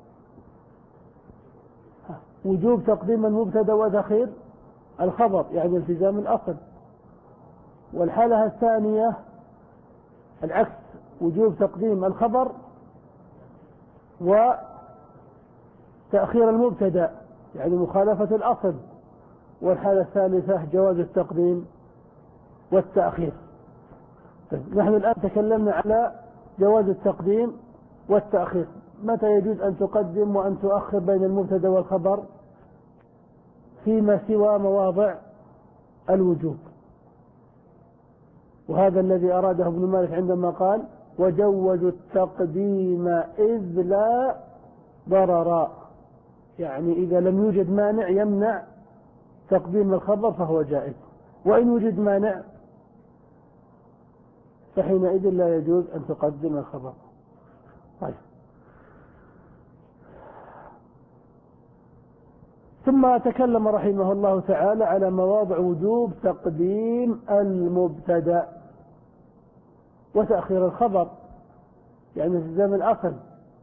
وجوب تقديم المبتدأ وتأخير الخبر، يعني التزام الأصل. والحالة الثانية العكس، وجوب تقديم الخبر وتأخير المبتدأ، يعني مخالفة الأصل. والحالة الثالثة جواز التقديم والتأخير. نحن الآن تكلمنا على جواز التقديم والتأخير. متى يجوز أن تقدم وأن تؤخر بين المبتدأ والخبر؟ فيما سوى مواضع الوجوب، وهذا الذي أراده ابن مالك عندما قال وجوزوا التقديم إذ لا ضرر، يعني إذا لم يوجد مانع يمنع تقديم الخبر فهو جائز، وإن وجد مانع فحينئذ لا يجوز أن تقدم الخبر. طيب، ثم تكلم رحمه الله تعالى على مواضع وجوب تقديم المبتدأ وتأخير الخبر، يعني التزام الأصل.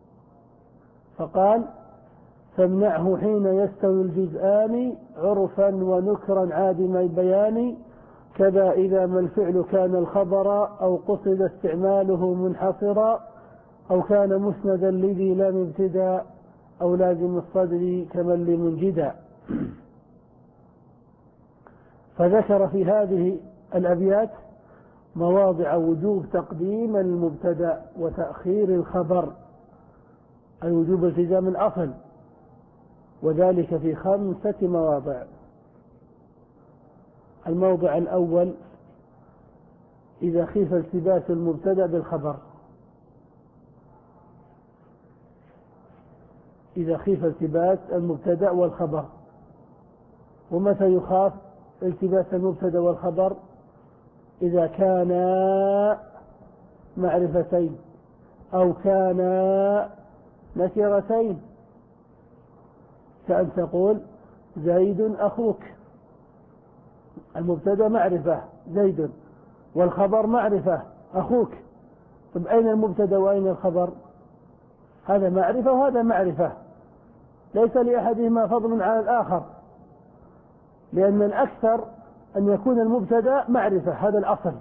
فقال فامنعه حين يستوي الجزآن عرفا ونكرا عادم البيان، كذا إذا ما الفعل كان الخبر أو قصد استعماله منحصرا، أو كان مسندا لذي لم ابتدا، أو لازم الصدر كمن لمنجدا. فذكر في هذه الأبيات مواضع وجوب تقديم المبتدأ وتأخير الخبر، أي وجوب التزام الأصل، وذلك في خمسة مواضع. الموضع الأول إذا خيف التباس المبتدأ بالخبر، إذا خيف التباس المبتدأ والخبر. ومتى يخاف التباس المبتدا والخبر إذا كانا معرفتين أو كانا نكرتين، كأن تقول زيد أخوك، المبتدا معرفة زيد والخبر معرفة أخوك. طب أين المبتدا وأين الخبر؟ هذا معرفة وهذا معرفة، ليس لأحدهما فضل على الآخر، لأن الأكثر أن يكون المبتدا معرفة، هذا الأصل،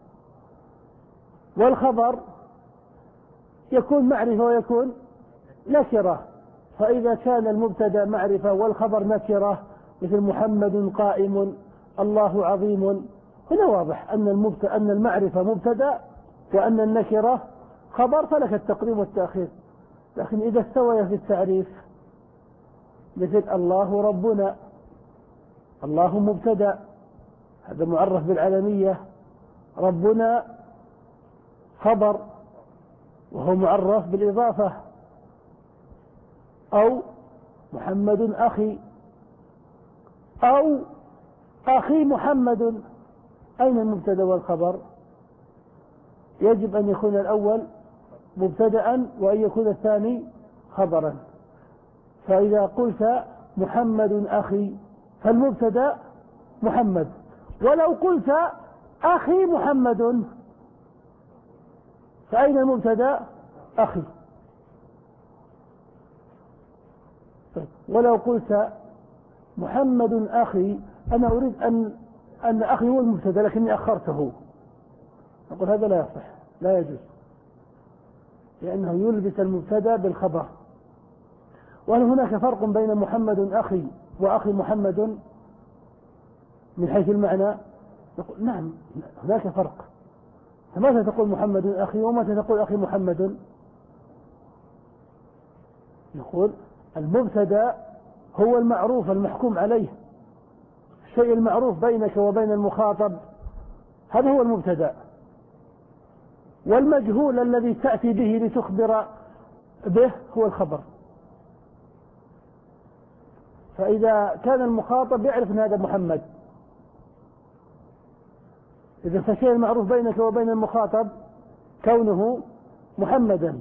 والخبر يكون معرفة ويكون نكرة. فإذا كان المبتدا معرفة والخبر نكرة مثل محمد قائم، الله عظيم، هنا واضح أن المبتدا أن المعرفة مبتدا وأن النكرة خبر، فلك التقديم والتأخير. لكن إذا استوى في التعريف مثل الله ربنا، الله مبتدا هذا معرف بالعلمية، ربنا خبر وهو معرف بالإضافة، أو محمد أخي، أو أخي محمد، أين المبتدا والخبر؟ يجب أن يكون الأول مبتدأ وأن يكون الثاني خبرا. فإذا قلت محمد أخي فالمبتدا محمد، ولو قلت أخي محمد فأين المبتدا؟ أخي. ولو قلت محمد أخي، أنا أريد أن أن أخي هو المبتدا لكني أخرته، أقول هذا لا يصح، لا يجوز، لأنه يلبس المبتدا بالخبر. وهل هناك فرق بين محمد أخي وأخي محمد من حيث المعنى؟ نقول نعم هناك فرق. فماذا تقول محمد أخي وماذا تقول أخي محمد؟ نقول المبتدا هو المعروف المحكوم عليه، الشيء المعروف بينك وبين المخاطب، هذا هو المبتدا، والمجهول الذي تأتي به لتخبر به هو الخبر. فإذا كان المخاطب يعرف أن هذا محمد، إذا فالشيء المعروف بينك وبين المخاطب كونه محمدا،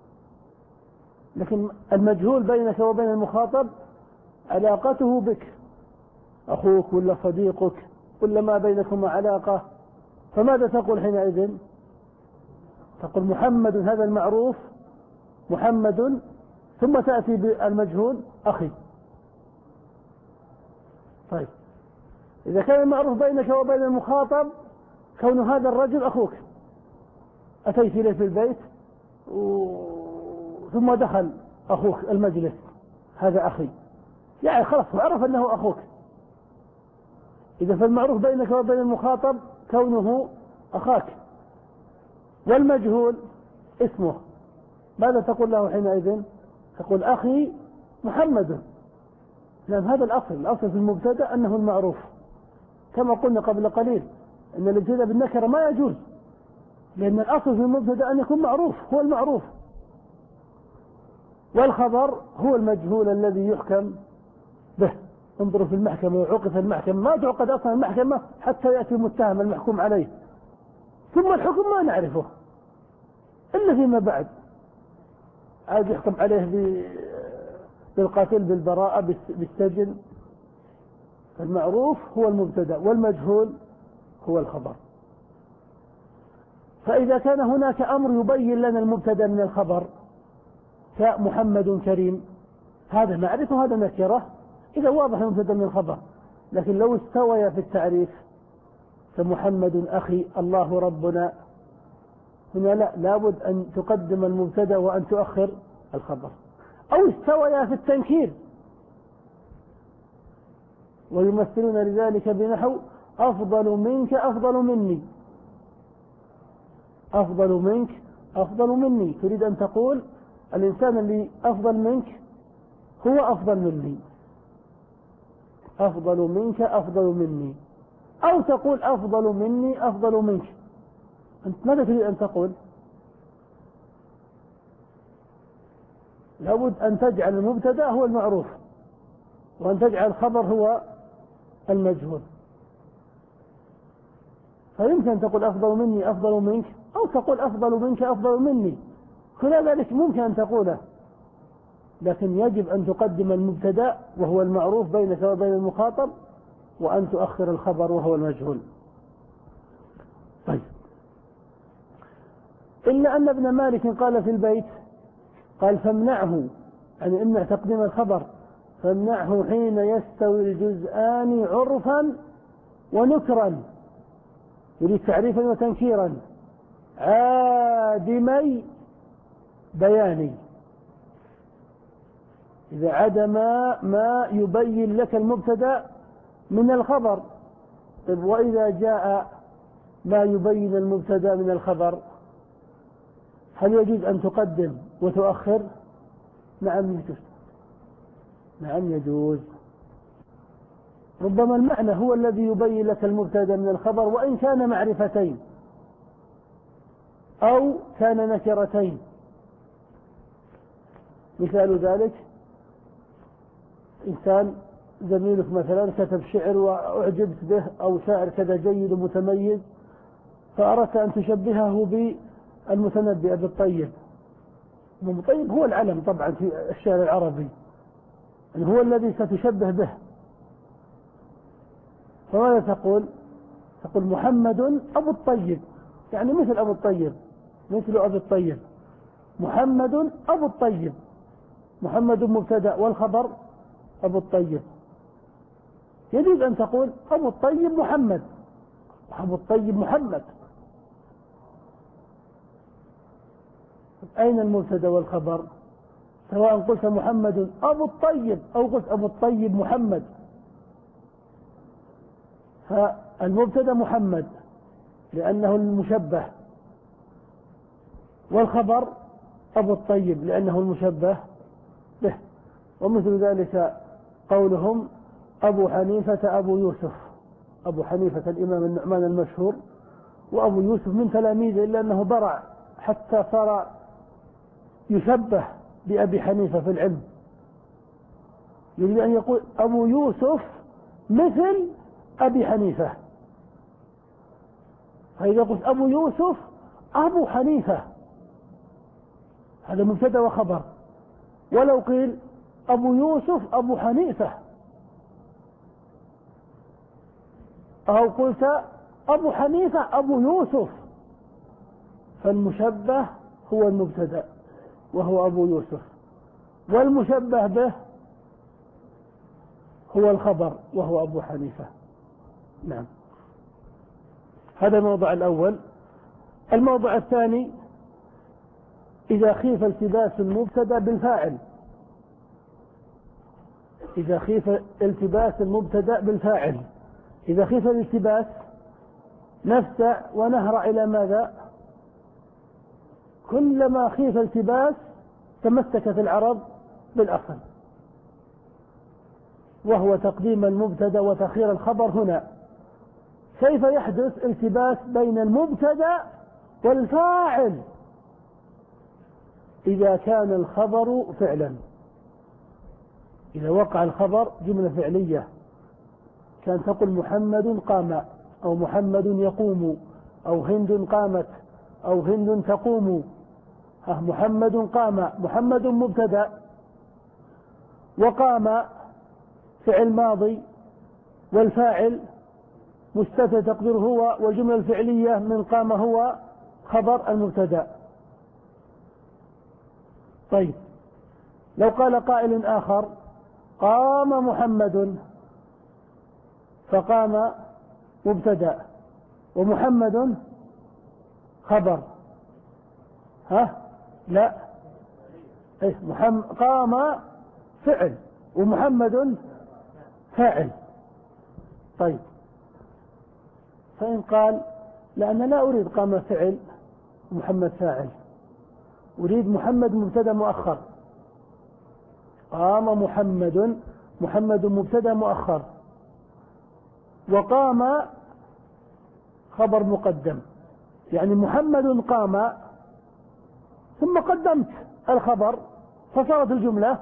لكن المجهول بينك وبين المخاطب علاقته بك، أخوك ولا صديقك ولا ما بينكما علاقة، فماذا تقول حينئذ؟ تقول محمد هذا المعروف محمد، ثم تأتي بالمجهول أخي. طيب إذا كان المعروف بينك وبين المخاطب كون هذا الرجل أخوك، أتيت إليه في البيت و... ثم دخل أخوك المجلس، هذا أخي، يعني خلاص عرف أنه أخوك. إذا فالمعروف بينك وبين المخاطب كونه أخاك، والمجهول اسمه، ماذا تقول له حينئذ؟ تقول أخي محمد، لأن هذا الأصل، الأصل في المبتدأ أنه المعروف، كما قلنا قبل قليل أن الابتداء بالنكرة ما يجوز، لأن الأصل في المبتدأ أن يكون معروف، هو المعروف، والخبر هو المجهول الذي يحكم به. انظروا في المحكمة وعقد المحكمة، ما تعقد أصلا المحكمة حتى يأتي المتهم المحكوم عليه، ثم الحكم ما نعرفه إلا فيما بعد، عاد يحكم عليه بالقتل بالبراءة بالسجن. المعروف هو المبتدأ والمجهول هو الخبر. فإذا كان هناك أمر يبين لنا المبتدأ من الخبر كمحمد كريم، هذا معرفة وهذا نكرة، إذا واضح المبتدأ من الخبر. لكن لو استوي في التعريف فمحمد أخي، الله ربنا، هنا لا، لابد أن تقدم المبتدأ وأن تؤخر الخبر. أو استوي في التنكير ويمثلون لذلك بنحو أفضل منك أفضل مني، أفضل منك أفضل مني، تريد أن تقول الإنسان اللي أفضل منك هو أفضل مني، أفضل منك أفضل مني، أو تقول أفضل مني أفضل منك. أنت ماذا تريد أن تقول؟ لابد أن تجعل المبتدأ هو المعروف وأن تجعل الخبر هو المجهول. فيمكن أن تقول أفضل مني أفضل منك، أو تقول أفضل منك أفضل مني، كل ذلك ممكن أن تقوله، لكن يجب أن تقدم المبتدأ وهو المعروف بينك وبين المخاطب، وأن تؤخر الخبر وهو المجهول. طيب، إلا أن ابن مالك قال في البيت، قال فامنعه، يعني امنع تقديم الخبر، فامنعه حين يستوي الجزءان عرفا ونكرا، يريد تعريفا وتنكيرا، عادمي بياني، إذا عدم ما يبين لك المبتدأ من الخبر. طيب، وإذا جاء ما يبين المبتدأ من الخبر، هل يجوز أن تقدم وتؤخر؟ نعم يجوز، نعم يجوز. ربما المعنى هو الذي يبين لك المبتدأ من الخبر، وإن كان معرفتين أو كان نكرتين. مثال ذلك، إنسان زميلك مثلا كتب شعر وأعجبت به، أو شاعر كذا جيد ومتميز، فأردت أن تشبهه بالمتنبي أبي الطيب. المطيب هو العلم طبعا في الشعر العربي، يعني هو الذي ستشبه به. فماذا تقول؟ تقول محمد أبو الطيب، يعني مثل أبو الطيب، مثل أبو الطيب، محمد أبو الطيب، محمد مبتدأ والخبر أبو الطيب. يجوز أن تقول أبو الطيب محمد، أبو الطيب محمد. أين المبتدأ والخبر؟ سواء قلت محمد أبو الطيب أو قلت أبو الطيب محمد، فالمبتدأ محمد لأنه المشبه، والخبر أبو الطيب لأنه المشبه به. ومثل ذلك قولهم أبو حنيفة أبو يوسف، أبو حنيفة الإمام النعمان المشهور، وأبو يوسف من تلاميذه، إلا أنه برع حتى صار يشبه بأبي حنيفة في العلم. يريد أن يقول أبو يوسف مثل أبي حنيفة، فإذا قلت أبو يوسف أبو حنيفة هذا مبتدأ وخبر. ولو قيل أبو يوسف أبو حنيفة، أو قلت أبو حنيفة أبو يوسف، فالمشبه هو المبتدأ وهو أبو يوسف، والمشبه به هو الخبر وهو أبو حنيفة. نعم، هذا الموضوع الأول. الموضوع الثاني، إذا خيف التباس المبتدأ بالفاعل، إذا خيف التباس المبتدأ بالفاعل، إذا خيف الالتباس نفسع ونهرع إلى ماذا؟ كلما خيف التباس تمسكت العرب بالأصل، وهو تقديم المبتدأ وتأخير الخبر. هنا كيف يحدث التباس بين المبتدأ والفاعل؟ إذا كان الخبر فعلا، إذا وقع الخبر جملة فعلية، كان تقول محمد قام، أو محمد يقوم، أو هند قامت، أو هند تقوم. ها محمد قام، محمد مبتدأ، وقام فعل ماضي، والفاعل مستتر تقديره هو، والجملة الفعلية من قام هو خبر المبتدأ. طيب، لو قال قائل آخر قام محمد، فقام مبتدأ ومحمد خبر، ها لا، إيه محمد قام فعل ومحمد فاعل. طيب، فإن قال لا، أنا لا أريد قام فعل ومحمد فاعل، أريد محمد مبتدأ مؤخر، قام محمد، محمد مبتدأ مؤخر، وقام خبر مقدم، يعني محمد قام ثم قدمت الخبر فصارت الجملة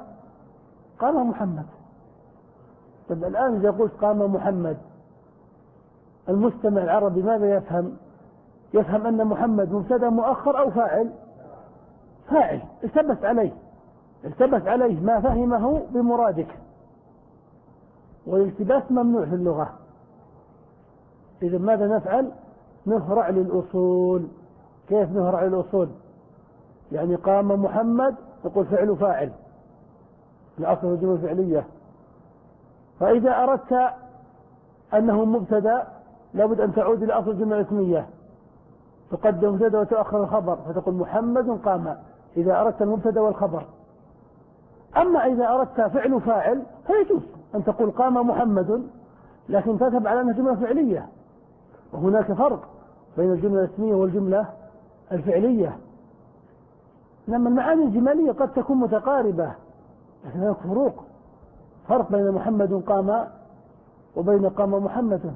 قام محمد. طيب الآن إذا قلت قام محمد المستمع العربي ماذا يفهم؟ يفهم أن محمد مبتدأ مؤخر أو فاعل؟ فاعل. التبس عليه التبس عليه ما فهمه بمرادك، والالتباس ممنوع في اللغة. إذا ماذا نفعل؟ نهرع للأصول. كيف نهرع للأصول؟ يعني قام محمد نقول فعل فاعل، الأصل الجملة الفعلية. فإذا أردت أنه مبتدأ لابد أن تعود إلى أصل الجملة الاسمية، تقدم مبتدأ وتؤخر الخبر، فتقول محمد قام إذا أردت المبتدأ والخبر. أما إذا أردت فعل فاعل فيجوز أن تقول قام محمد، لكن تتبع على أنها جملة فعلية، وهناك فرق بين الجملة الاسمية والجملة الفعلية. لما المعاني الجمالية قد تكون متقاربة، لكن هناك فروق، فرق بين محمد قام وبين قام محمد.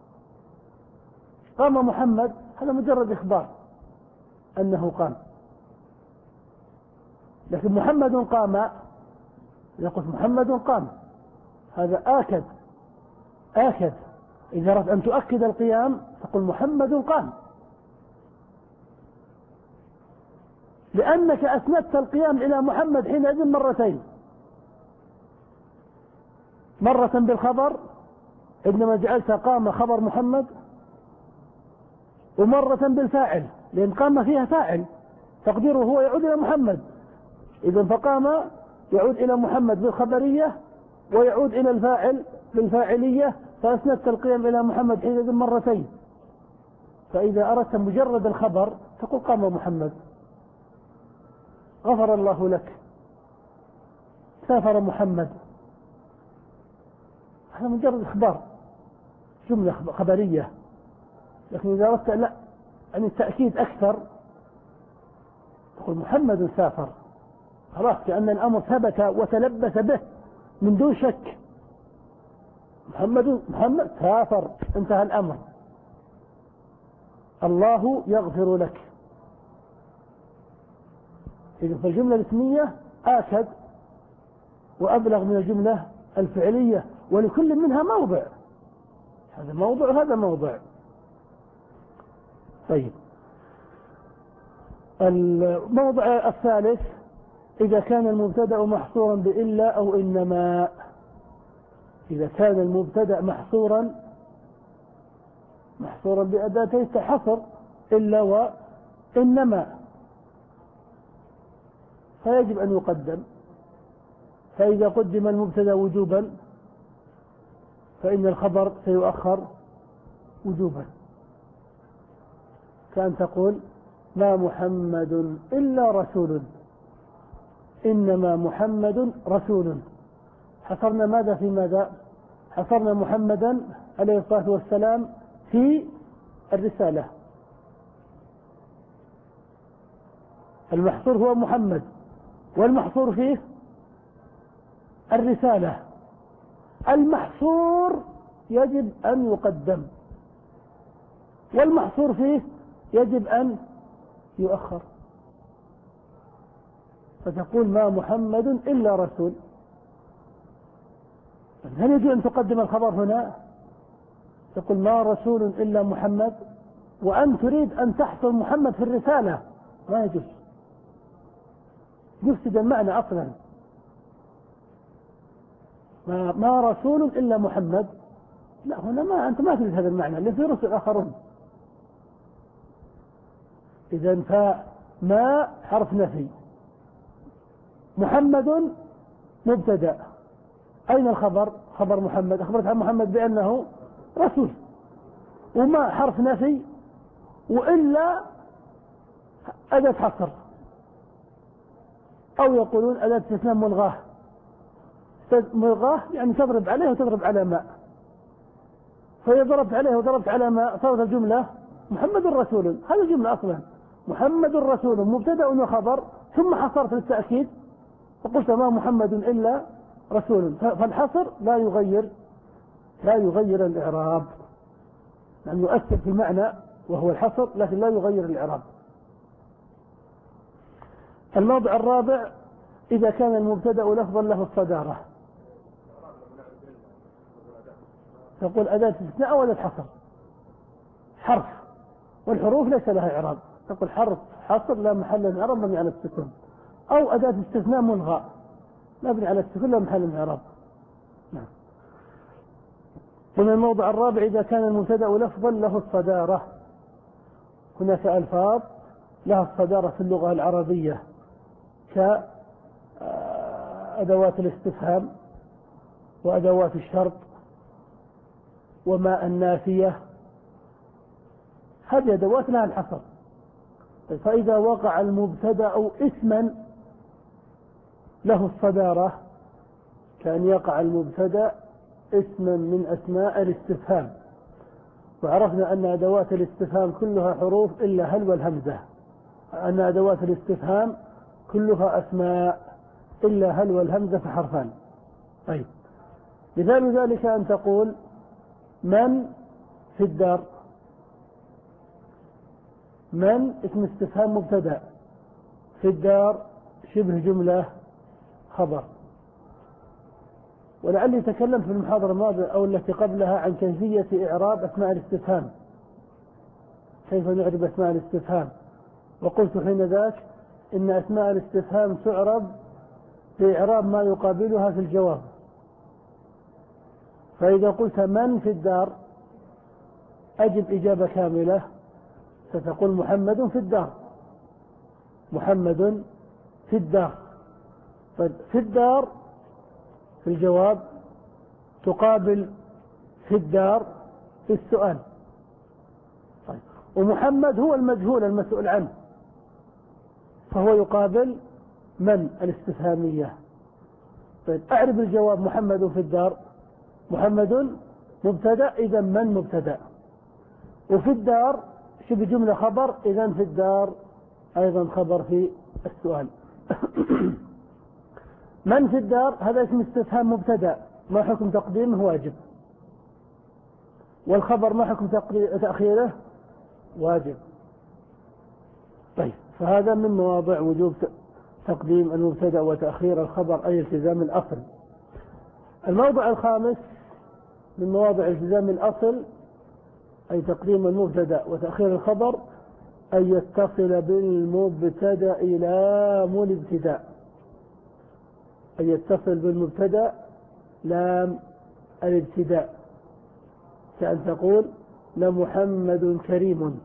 قام محمد هذا مجرد إخبار أنه قام، لكن محمد قام يقول محمد قام، هذا آكد آكد. إذا أردت أن تؤكد القيام تقول محمد قام، لأنك أسندت القيام إلى محمد حينئذ مرتين، مرة بالخبر إنما جعلت قام خبر محمد، ومرة بالفاعل لأن قام فيها فاعل تقديره هو يعود إلى محمد. إذا فقام يعود إلى محمد بالخبرية ويعود إلى الفاعل بالفاعلية، فأسندت القيام إلى محمد حينئذ مرتين. فإذا أردت مجرد الخبر تقول قام محمد، غفر الله لك، سافر محمد، هذا مجرد إخبار جملة خبرية. لكن إذا أردت لا يعني التأكيد أكثر تقول محمد سافر، خلاص كأن الأمر ثبت وتلبس به من دون شك، محمد محمد سافر، انتهى الأمر. الله يغفر لك. إذن فالجملة الاسمية آكد وأبلغ من الجملة الفعلية، ولكل منها موضع، هذا موضع وهذا موضع. طيب، الموضع الثالث إذا كان المبتدأ محصورا بإلا أو إنما. إذا كان المبتدأ محصورا محصورا بأداتي تحصر إلا وإنما فيجب أن يقدم. فإذا قدم المبتدأ وجوبا فإن الخبر سيؤخر وجوبا، كأن تقول ما محمد إلا رسول، إنما محمد رسول. حصرنا ماذا في ماذا؟ حصرنا محمدا عليه الصلاة والسلام في الرسالة، المحصور هو محمد والمحصور فيه الرسالة. المحصور يجب أن يقدم والمحصور فيه يجب أن يؤخر، فتقول ما محمد إلا رسول. هل يجب أن تقدم الخبر هنا؟ تقول ما رسول إلا محمد، وأن تريد أن تحصر محمد في الرسالة، ما يجوز، يفسد المعنى أصلا. ما, ما رسول إلا محمد، لا هنا ما أنت ما تريد هذا المعنى، اللي في رسل آخرون. إذن فما حرف نفي، محمد مبتدأ، أين الخبر؟ خبر محمد، أخبرت عن محمد بأنه رسول، وما حرف نفي، وإلا أداة حصر، أو يقولون أداة استثناء ملغاه. ملغاه يعني تضرب عليه وتضرب على ما، فإذا ضربت عليه وضربت على ما صارت الجملة محمد رسول. هذه الجملة أصلا محمد رسول مبتدأ وخبر، ثم حصرت للتأكيد وقلت ما محمد إلا رسول. فالحصر لا يغير لا يغير الإعراب، يعني يؤثر في المعنى وهو الحصر، لكن لا يغير الإعراب. الموضع الرابع إذا كان المبتدأ لفظا له الصدارة، تقول أداة استثناء أو أداة حصر. حرف، والحروف ليس لها إعراب. تقول حرف حصر لا محل من إعراب مبني على السكون، أو أداة استثناء ملغى مبني على السكون لا محل من إعراب. نعم. ومن الموضع الرابع إذا كان المبتدأ لفظا له الصدارة. هناك ألفاظ لها الصدارة في اللغة العربية كأدوات الاستفهام وأدوات الشرط وما النافية، هذه أدوات لها الحصر. فإذا وقع المبتدأ اسما له الصدارة كأن يقع المبتدأ اسما من أسماء الاستفهام، وعرفنا أن أدوات الاستفهام كلها حروف إلا هل والهمزة، أن أدوات الاستفهام كلها أسماء إلا هل والهمزة فحرفان. طيب، مثال ذلك أن تقول من في الدار. من اسم استفهام مبتدأ، في الدار شبه جملة خبر. ولعلي تكلمت في المحاضرة الماضية أو التي قبلها عن كيفية إعراب أسماء الاستفهام، كيف نعرب أسماء الاستفهام، وقلت حين ذاك إن أسماء الاستفهام تعرب بإعراب ما يقابلها في الجواب. فإذا قلت من في الدار أجب إجابة كاملة، ستقول محمد في الدار، محمد في الدار. في الدار في الجواب تقابل في الدار في السؤال. طيب. ومحمد هو المجهول المسؤول عنه، فهو يقابل من الاستفهامية. طيب، أعرب الجواب محمد في الدار، محمد مبتدأ إذا من مبتدأ، وفي الدار شبه جملة خبر إذا في الدار أيضا خبر في السؤال. من في الدار هذا اسم استفهام مبتدأ، ما حكم تقديمه؟ واجب. والخبر ما حكم تأخيره؟ واجب. طيب، فهذا من مواضع وجوب تقديم المبتدأ وتأخير الخبر، أي التزام الأصل. الموضع الخامس من مواضع التزام الأصل أي تقديم المبتدأ وتأخير الخبر أن يتصل بالمبتدأ لام الابتداء، أن يتصل بالمبتدأ لام الابتداء، كأن تقول لمحمد كريم.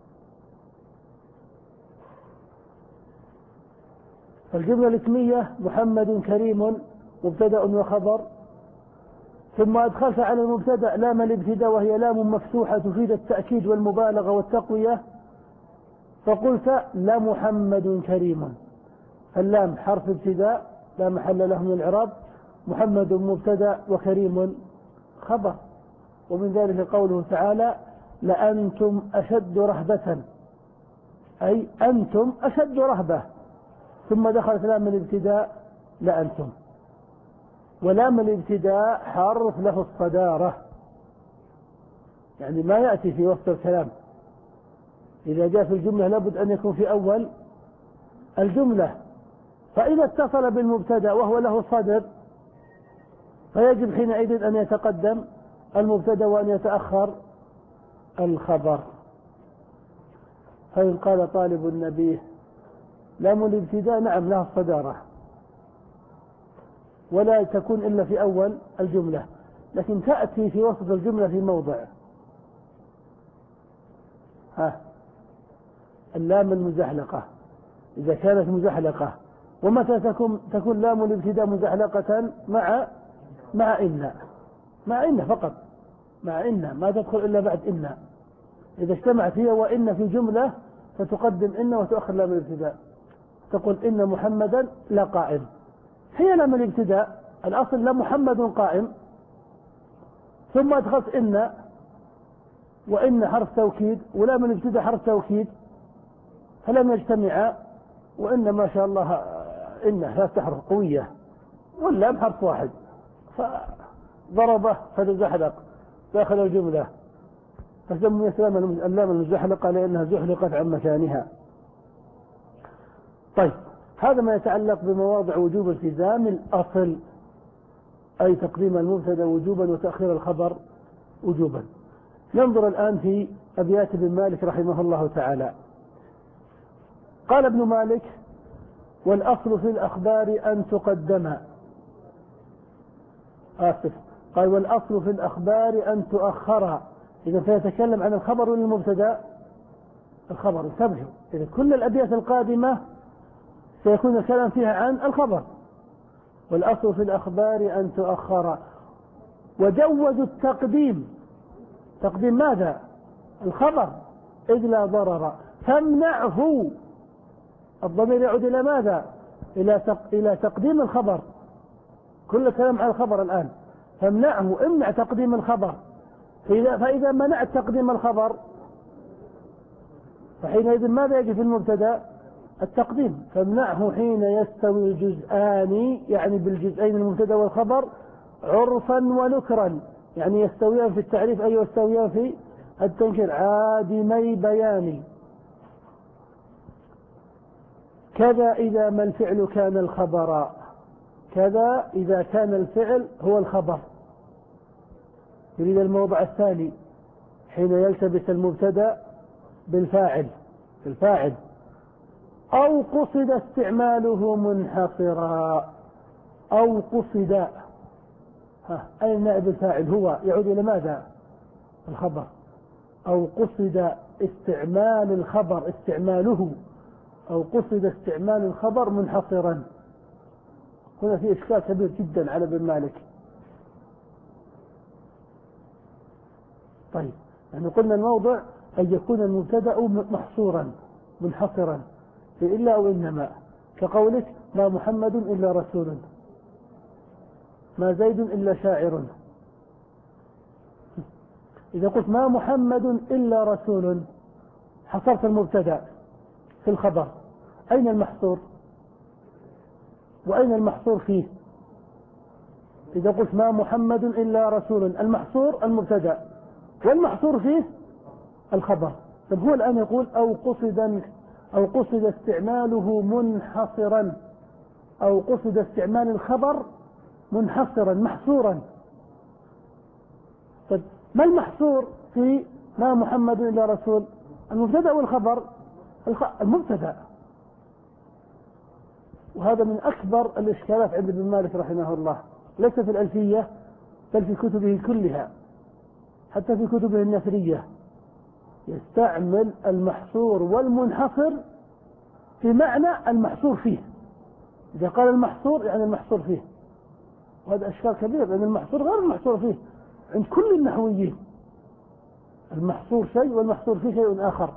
فالجملة الاسمية محمد كريم مبتدأ وخبر، ثم أدخلت على المبتدأ لام الابتداء وهي لام مفتوحة تفيد التأكيد والمبالغة والتقوية، فقلت لمحمد كريم. اللام حرف ابتداء لا محل له من الإعراب، محمد مبتدأ وكريم خبر. ومن ذلك قوله تعالى لأنتم أشد رهبة، أي أنتم أشد رهبة، ثم دخلت لام الابتداء لأنتم. ولام الابتداء حرف له الصدارة، يعني ما يأتي في وسط الكلام، إذا جاء في الجملة لابد أن يكون في أول الجملة. فإذا اتصل بالمبتدأ وهو له صدر فيجب حينئذ أن يتقدم المبتدأ وأن يتأخر الخبر. فإن قال طالب النبي لام الابتداء نعم لها الصدارة، ولا تكون إلا في أول الجملة، لكن تأتي في وسط الجملة في موضع. ها اللام المزحلقة إذا كانت مزحلقة. ومتى تكون تكون لام الابتداء مزحلقة؟ مع مع إن، مع إن فقط، مع إن ما تدخل إلا بعد إن. إذا اجتمعت هي وإن في جملة فتقدم إن وتؤخر لام الابتداء، تقول إن محمدا لا قائم. هي لام الابتداء الأصل لا محمد قائم، ثم أدخلت إن، وإن حرف توكيد ولام الابتداء حرف توكيد، فلم يجتمعا، وإن ما شاء الله إنه ثلاث حروف قوية واللام حرف واحد، فضربه فتزحلق داخل الجملة، فسمي اللام المزحلقة لأنها زحلقت عن مكانها. طيب، هذا ما يتعلق بمواضع وجوب التزام الأصل، أي تقديم المبتدأ وجوبا وتأخير الخبر وجوبا. ننظر الآن في أبيات ابن مالك رحمه الله تعالى. قال ابن مالك: والأصل في الأخبار أن تقدم. آسف قال: والأصل في الأخبار أن تؤخر. إذا فيتكلم عن الخبر والمبتدا. الخبر انتبهوا، إذا كل الأبيات القادمة سيكون الكلام فيها عن الخبر. والأصل في الأخبار أن تؤخر. وجوزوا التقديم. تقديم ماذا؟ الخبر، إذ لا ضرر. فامنعه. الضمير يعود إلى ماذا؟ إلى إلى تقديم الخبر. كل كلام عن الخبر الآن. فامنعه، امنع تقديم الخبر. فإذا منعت تقديم الخبر فحينئذ ماذا يجي في المبتدا؟ التقديم. فامنعه حين يستوي الجزءان، يعني بالجزئين المبتدا والخبر، عرفا ونكرا، يعني يستويان في التعريف أي يستويان في التنكير، عادمي بيان. كذا إذا ما الفعل كان الخبر. كذا إذا كان الفعل هو الخبر. يريد الموضع الثاني حين يلتبس المبتدا بالفاعل الفاعل أو قصد استعماله منحصرا. أو قصد، ها أين نائب الفاعل؟ هو يعود إلى ماذا؟ الخبر. أو قصد استعمال الخبر استعماله أو قصد استعمال الخبر منحصرا. هنا في إشكال كبير جدا على ابن مالك. طيب يعني قلنا الموضع أن يكون المبتدأ محصورا منحصرا في إلا أو إنما، كقولك: ما محمد إلا رسول، ما زيد إلا شاعر. إذا قلت ما محمد إلا رسول حصرت المبتدأ في الخبر، أين المحصور؟ وأين المحصور فيه؟ إذا قلت ما محمد إلا رسول، المحصور المبتدأ والمحصور فيه الخبر. طب هو الآن يقول: أو قصد أو قصد استعماله منحصرا، أو قصد استعمال الخبر منحصرا محصورا. طيب ما المحصور في ما محمد إلا رسول؟ المبتدأ والخبر؟ المبتدأ. وهذا من أكبر الإشكالات عند ابن مالك رحمه الله، ليس في الألفية بل في كتبه كلها، حتى في كتبه النثرية يستعمل المحصور والمنحصر في معنى المحصور فيه. إذا قال المحصور يعني المحصور فيه، وهذا أشكال كبير، لأن المحصور غير المحصور فيه عند كل النحويين. المحصور شيء والمحصور فيه شيء آخر.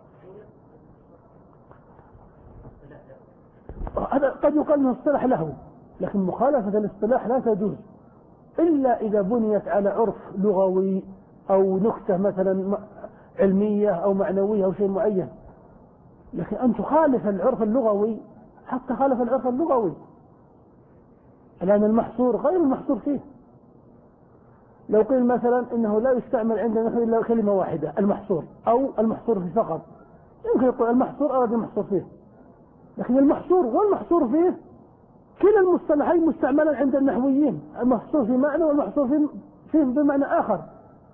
هذا قد يقال انه اصطلاح له، لكن مخالفة الاصطلاح لا تجوز إلا إذا بنيت على عرف لغوي أو نكتة مثلا علمية أو معنوية أو شيء معين. لكن أن تخالف العرف اللغوي حتى خالف العرف اللغوي، لأن المحصور غير المحصور فيه. لو قيل مثلا إنه لا يستعمل عندنا نحو إلا كلمة واحدة المحصور، أو المحصور فيه فقط، يمكن يقول المحصور أراد المحصور فيه. لكن المحصور والمحصور فيه كلا المصطلحين مستعملا عند النحويين، المحصور في معنى والمحصور فيه بمعنى آخر.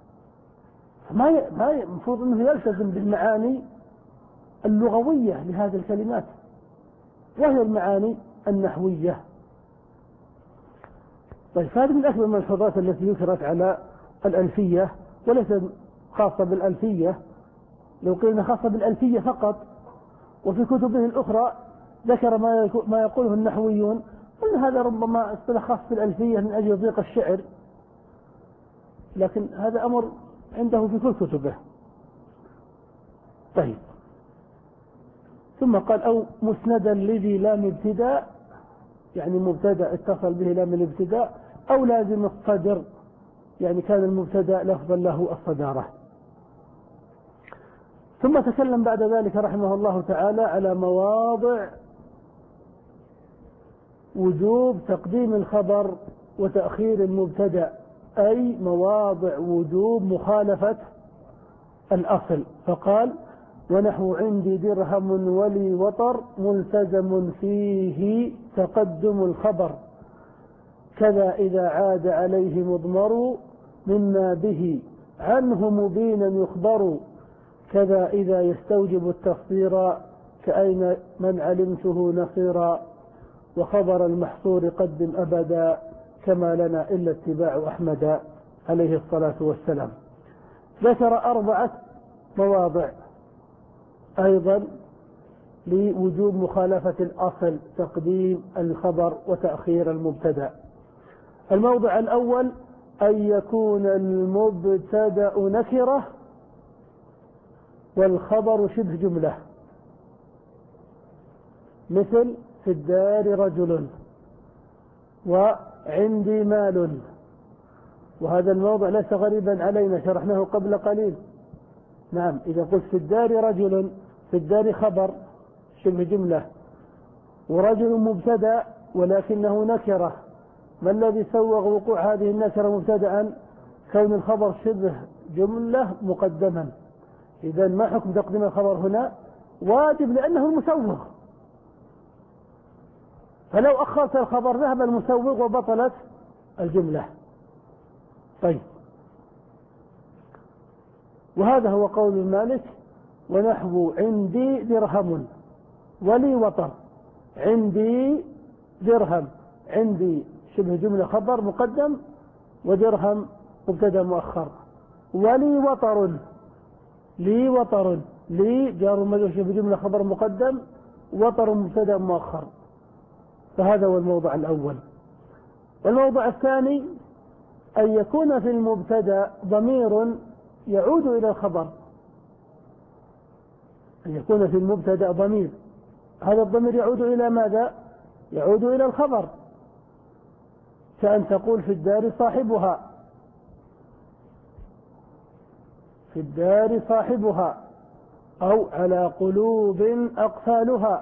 ما ما المفروض أنه يلتزم بالمعاني اللغوية لهذه الكلمات، وهي المعاني النحوية. طيب هذه من أكبر الملحوظات التي ذكرت على الألفية، وليس خاصة بالألفية. لو قلنا خاصة بالألفية فقط، وفي كتبه الأخرى ذكر ما يقوله النحويون، قلنا هذا ربما اصطلاح خاص بالألفية من أجل ضيق الشعر، لكن هذا أمر عنده في كل كتبه. طيب ثم قال: أو مسندا لذي لام ابتداء، يعني مبتدا اتصل به لام الابتداء، أو لازم الصدر، يعني كان المبتدا لفظا له الصدارة. ثم تكلم بعد ذلك رحمه الله تعالى على مواضع وجوب تقديم الخبر وتأخير المبتدا، أي مواضع وجوب مخالفة الأصل. فقال: ونحو عندي درهم ولي وطر ملتزم فيه تقدم الخبر، كذا إذا عاد عليه مضمر مما به عنه مبينا يخبر، كذا إذا يستوجب التفسير كأين من علمته نصيرا، وخبر المحصور قدم أبدا، كما لنا إلا اتباع أحمد عليه الصلاة والسلام. ذكر أربعة مواضع أيضا لوجوب مخالفة الأصل، تقديم الخبر وتأخير المبتدأ. الموضع الأول أن يكون المبتدأ نكرة والخبر شبه جملة، مثل في الدار رجل وعندي مال، وهذا الموضع ليس غريبا علينا، شرحناه قبل قليل. نعم، إذا قلت في الدار رجل، في الدار خبر شبه جملة، ورجل مبتدأ ولكنه نكرة، ما الذي سوغ وقوع هذه النكرة مبتدأ؟ كون الخبر شبه جملة مقدما. إذا ما حكم تقديم الخبر هنا؟ واجب، لأنه المسوغ، فلو أخرت الخبر ذهب المسوغ وبطلت الجملة. طيب، وهذا هو قول مالك ونحو عندي درهم ولي وطر. عندي درهم، عندي شبه جملة خبر مقدم، ودرهم مبتدا مؤخر. ولي وطر، لي وطر، لي جار مجرور شبه جملة خبر مقدم، وطر مبتدا مؤخر. فهذا هو الموضع الأول. والموضع الثاني أن يكون في المبتدا ضمير يعود إلى الخبر، أن يكون في المبتدا ضمير، هذا الضمير يعود إلى ماذا؟ يعود إلى الخبر، كأن تقول في الدار صاحبها، في الدار صاحبها، أو على قلوب أقفالها.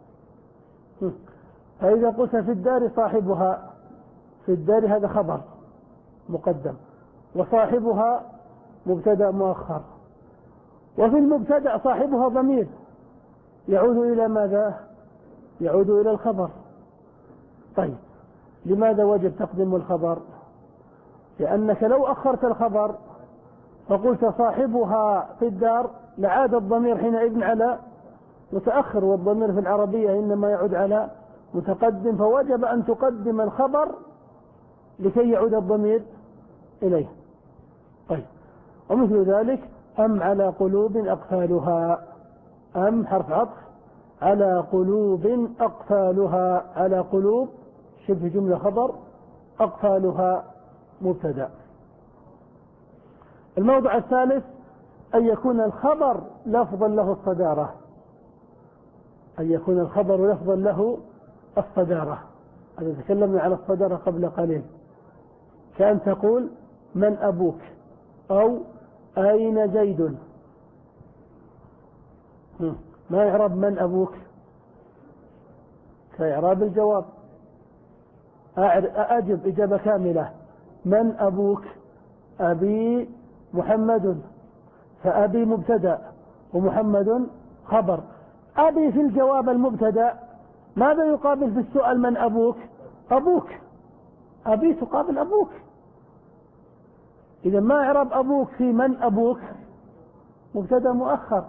فإذا قلت في الدار صاحبها، في الدار هذا خبر مقدم، وصاحبها مبتدأ مؤخر، وفي المبتدأ صاحبها ضمير يعود إلى ماذا؟ يعود إلى الخبر. طيب، لماذا وجب تقديم الخبر؟ لأنك لو أخرت الخبر فقلت صاحبها في الدار لعاد الضمير حينئذ على متأخر، والضمير في العربية إنما يعود على متقدم، فوجب أن تقدم الخبر لكي يعود الضمير إليه. طيب، ومثل ذلك أم على قلوب أقفالها، أم حرف عطف على قلوب أقفالها، على قلوب شبه جملة خبر، أقفالها مبتدأ. الموضع الثالث أن يكون الخبر لفظا له الصدارة، أن يكون الخبر لفظا له الصدارة. هذا تكلمنا على الصدارة قبل قليل، كأن تقول من أبوك، أو أين زيد. ما يعرب من أبوك؟ كإعراب الجواب، أجب إجابة كاملة. من أبوك؟ أبي محمد، فأبي مبتدأ ومحمد خبر. أبي في الجواب المبتدأ، ماذا يقابل في السؤال من أبوك؟ أبوك، أبي تقابل أبوك. إذا ما إعراب أبوك في من أبوك؟ مبتدأ مؤخر.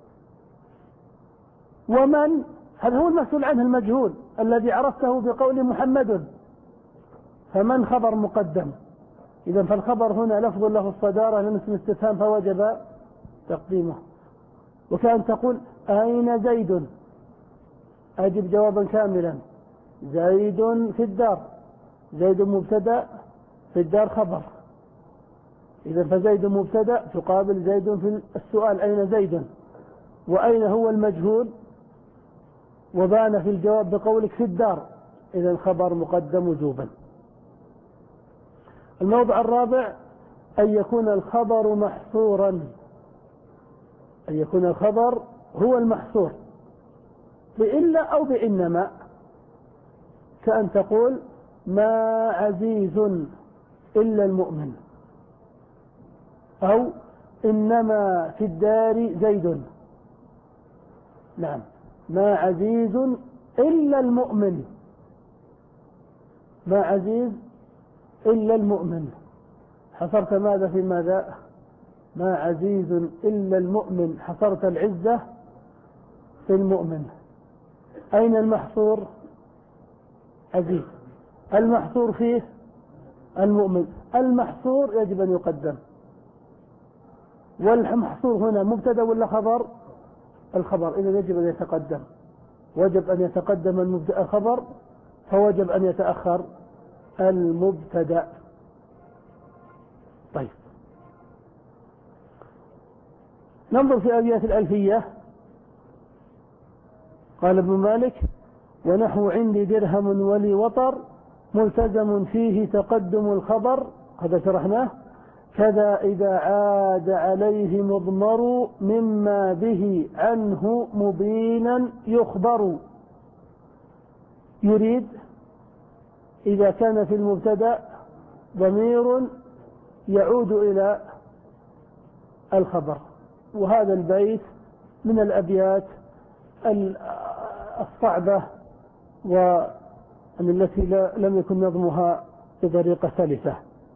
ومن هذا هو المسؤول عنه المجهول الذي عرفته بقول محمد، فمن خبر مقدم. إذا فالخبر هنا لفظ له الصدارة لأنه اسم استفهام فوجب تقديمه. وكأن تقول أين زيد؟ أجب جوابا كاملا، زيد في الدار، زيد مبتدأ في الدار خبر. إذا فزيد مبتدأ تقابل زيد في السؤال أين زيد، وأين هو المجهول، وبان في الجواب بقولك في الدار، إذا الخبر مقدم وجوبا. الموضع الرابع أن يكون الخبر محصورا، أن يكون الخبر هو المحصور بإلا أو بإنما، كأن تقول ما عزيز إلا المؤمن، أو إنما في الدار زيد. نعم، ما عزيز إلا المؤمن، ما عزيز إلا المؤمن. حصرت ماذا في ماذا؟ ما عزيز إلا المؤمن حصرت العزة في المؤمن. أين المحصور؟ عزيز. المحصور فيه المؤمن. المحصور يجب أن يقدم. والمحصور هنا مبتدأ ولا خبر؟ الخبر، إذا يجب أن يتقدم. وجب أن يتقدم الخبر، فوجب أن يتأخر المبتدأ. طيب، ننظر في أبيات الألفية. قال ابن مالك: ونحو عندي درهم ولي وطر ملتزم فيه تقدم الخبر، هذا شرحناه. كذا إذا عاد عليه مضمر مما به عنه مبينا يخبر. يريد إذا كان في المبتدأ ضمير يعود إلى الخبر. وهذا البيت من الأبيات الصعبة والتي لم يكن نظمها بطريقة سلسة.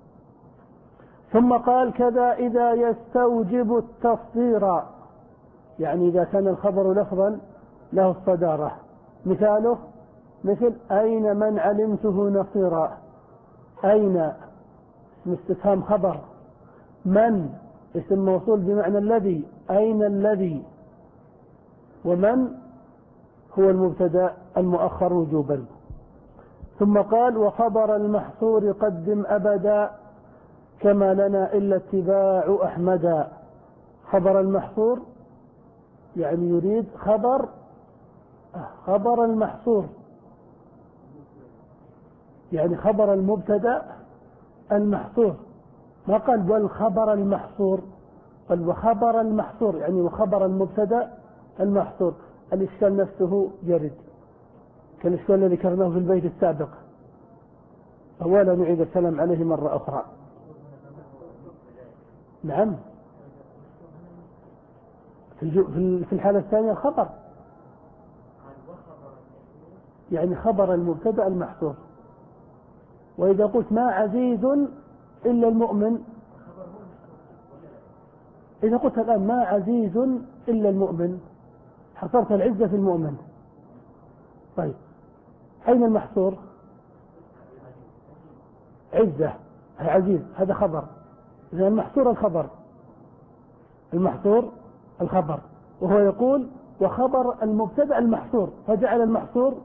ثم قال: كذا إذا يستوجب التصدير، يعني إذا كان الخبر لفظا له الصدارة. مثاله مثل: أين من علمته نصيرا. أين استفهام خبر، من اسم موصول بمعنى الذي، أين الذي، ومن هو المبتدأ المؤخر وجوبا. ثم قال: وخبر المحصور قدم أبدا كما لنا إلا اتباع أحمدا. خبر المحصور يعني يريد خبر خبر المحصور، يعني خبر المبتدأ المحصور. ما قال والخبر المحصور، قال وخبر المحصور، يعني وخبر المبتدأ المحصور. الإشكال نفسه يرد كالإشكال الذي ذكرناه في البيت السابق، أولا نعيد السلام عليه مرة أخرى. نعم، في الحالة الثانية الخبر، يعني خبر المبتدأ المحصور. وإذا قلت ما عزيز إلا المؤمن، إذا قلت الآن ما عزيز إلا المؤمن حصرت العزة في المؤمن. طيب، أين المحصور؟ عزة، عزيز، هذا خبر. إذا المحصور الخبر، المحصور الخبر، وهو يقول وخبر المبتدأ المحصور، فجعل المحصور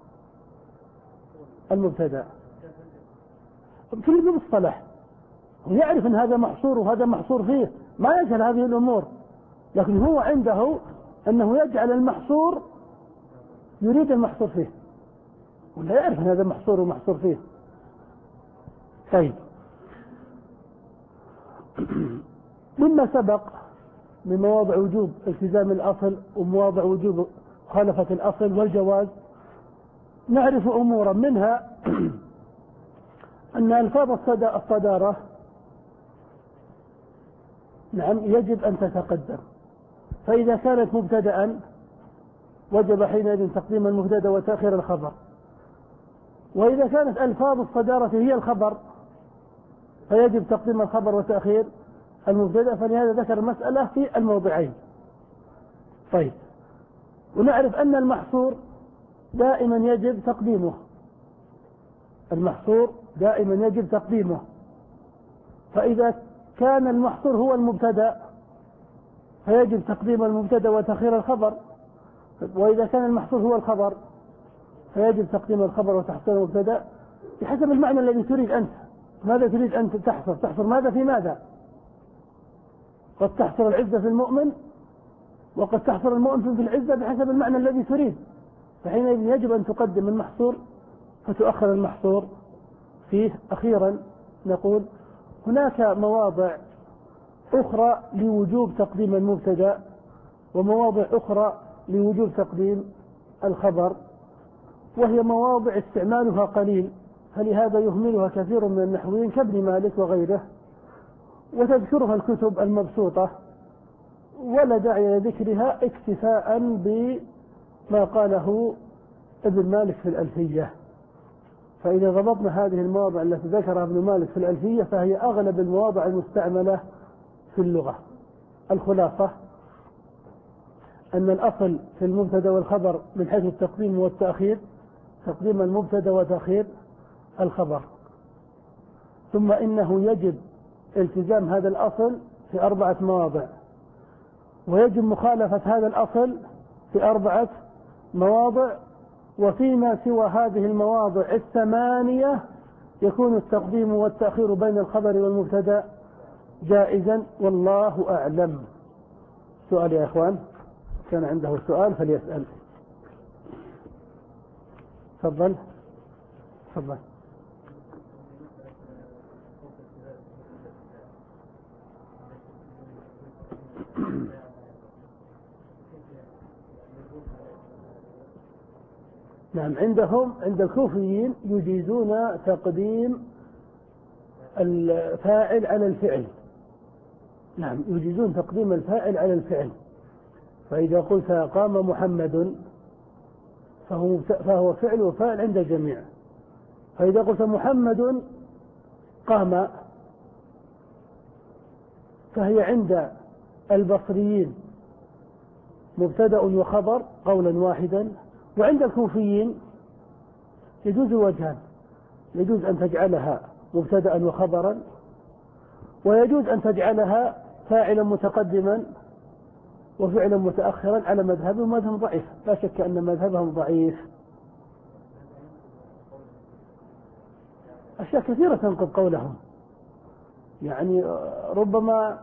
المبتدأ. في المصطلح هو يعرف أن هذا محصور وهذا محصور فيه، ما يجهل هذه الأمور، لكن هو عنده أنه يجعل المحصور يريد المحصور فيه، ولا يعرف أن هذا محصور ومحصور فيه. طيب، مما سبق من مواضع وجوب التزام الأصل ومواضع وجوب مخالفة الأصل والجواز، نعرف أمورا منها أن ألفاظ الصدارة نعم يجب أن تتقدم. فإذا كانت مبتدأ وجب حينئذ تقديم المبتدأ وتأخير الخبر. وإذا كانت ألفاظ الصدارة هي الخبر فيجب تقديم الخبر وتأخير المبتدأ. فلهذا ذكر المسألة في الموضعين. طيب، ونعرف أن المحصور دائما يجب تقديمه، المحصور دائما يجب تقديمه. فإذا كان المحصور هو المبتدأ فيجب تقديم المبتدأ وتأخير الخبر، وإذا كان المحصور هو الخبر فيجب تقديم الخبر وتحصيل المبتدأ بحسب المعنى الذي تريد أنت. ماذا تريد أن تحصر؟ تحصر ماذا في ماذا؟ قد تحصر العزة في المؤمن، وقد تحصر المؤمن في العزة بحسب المعنى الذي تريد. فحينئذ يجب أن تقدم المحصور فتؤخر المحصور فيه. أخيرا نقول هناك مواضع أخرى لوجوب تقديم المبتدأ ومواضع أخرى لوجوب تقديم الخبر، وهي مواضع استعمالها قليل، فلهذا يهملها كثير من النحويين كابن مالك وغيره، وتذكرها الكتب المبسوطة ولا داعي لذكرها اكتفاء بما قاله ابن مالك في الألفية. فإذا ضبطنا هذه المواضع التي ذكرها ابن مالك في الألفية فهي أغلب المواضع المستعملة في اللغة. الخلاصة أن الأصل في المبتدأ والخبر من حيث التقديم والتأخير تقديم المبتدأ وتأخير الخبر، ثم إنه يجب التزام هذا الأصل في أربعة مواضع، ويجب مخالفة هذا الأصل في أربعة مواضع، وفيما سوى هذه المواضع الثمانية يكون التقديم والتأخير بين الخبر والمبتدأ جائزا، والله أعلم. سؤال يا إخوان، كان عنده سؤال فليسأل. تفضل تفضل. نعم، عندهم عند الكوفيين يجيزون تقديم الفاعل على الفعل. نعم، يجيزون تقديم الفاعل على الفعل. فإذا قلت قام محمد فهو فهو فعل وفاعل عند الجميع. فإذا قلت محمد قام فهي عند البصريين مبتدأ وخبر قولا واحدا، وعند الكوفيين يجوز وجهان: يجوز أن تجعلها مبتدأ وخبرا، ويجوز أن تجعلها فاعلا متقدما وفعلا متأخرا على مذهبهم. مذهب ضعيف، لا شك أن مذهبهم ضعيف. أشياء كثيرة تنقض قولهم، يعني ربما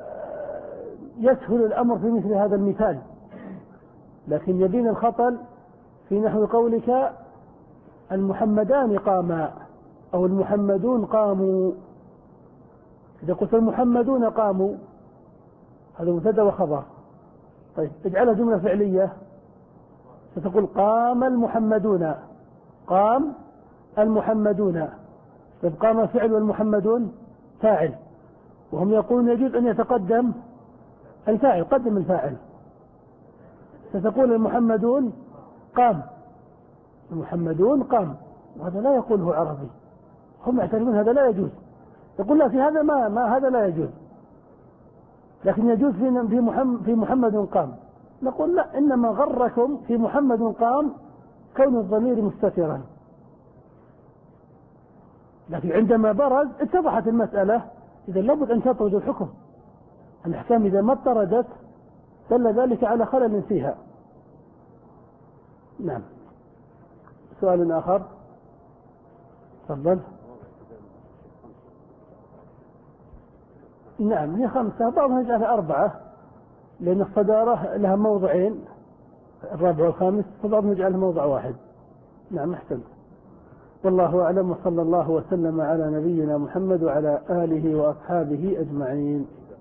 يسهل الأمر في مثل هذا المثال، لكن يبين الخطل في نحو قولك المحمدان قاما أو المحمدون قاموا. إذا قلت المحمدون قاموا هذا مبتدأ وخبر، طيب اجعلها جملة فعلية ستقول قام المحمدون، قام المحمدون، طيب قام فعل والمحمدون فاعل، وهم يقولون يجوز أن يتقدم الفاعل، قدم الفاعل، ستقول المحمدون قام، المحمدون قام، وهذا لا يقوله عربي، هم يعترفون هذا لا يجوز. يقول لا، في هذا ما, ما هذا لا يجوز، لكن يجوز في في محمد, في محمد قام. نقول لا، إنما غركم في محمد قام كون الضمير مستترا، لكن عندما برز اتضحت المسألة، إذا لابد أن تطرد الحكم. الأحكام إذا ما اطردت دل ذلك على خلل فيها. نعم. سؤال آخر، تفضل. نعم، هي خمسة، بعضهم يجعلها أربعة لأن الصدارة لها موضعين، الرابع والخامس، فبعضهم يجعلها موضع واحد. نعم، أحسن. والله أعلم، وصلى الله وسلم على نبينا محمد وعلى آله وأصحابه أجمعين.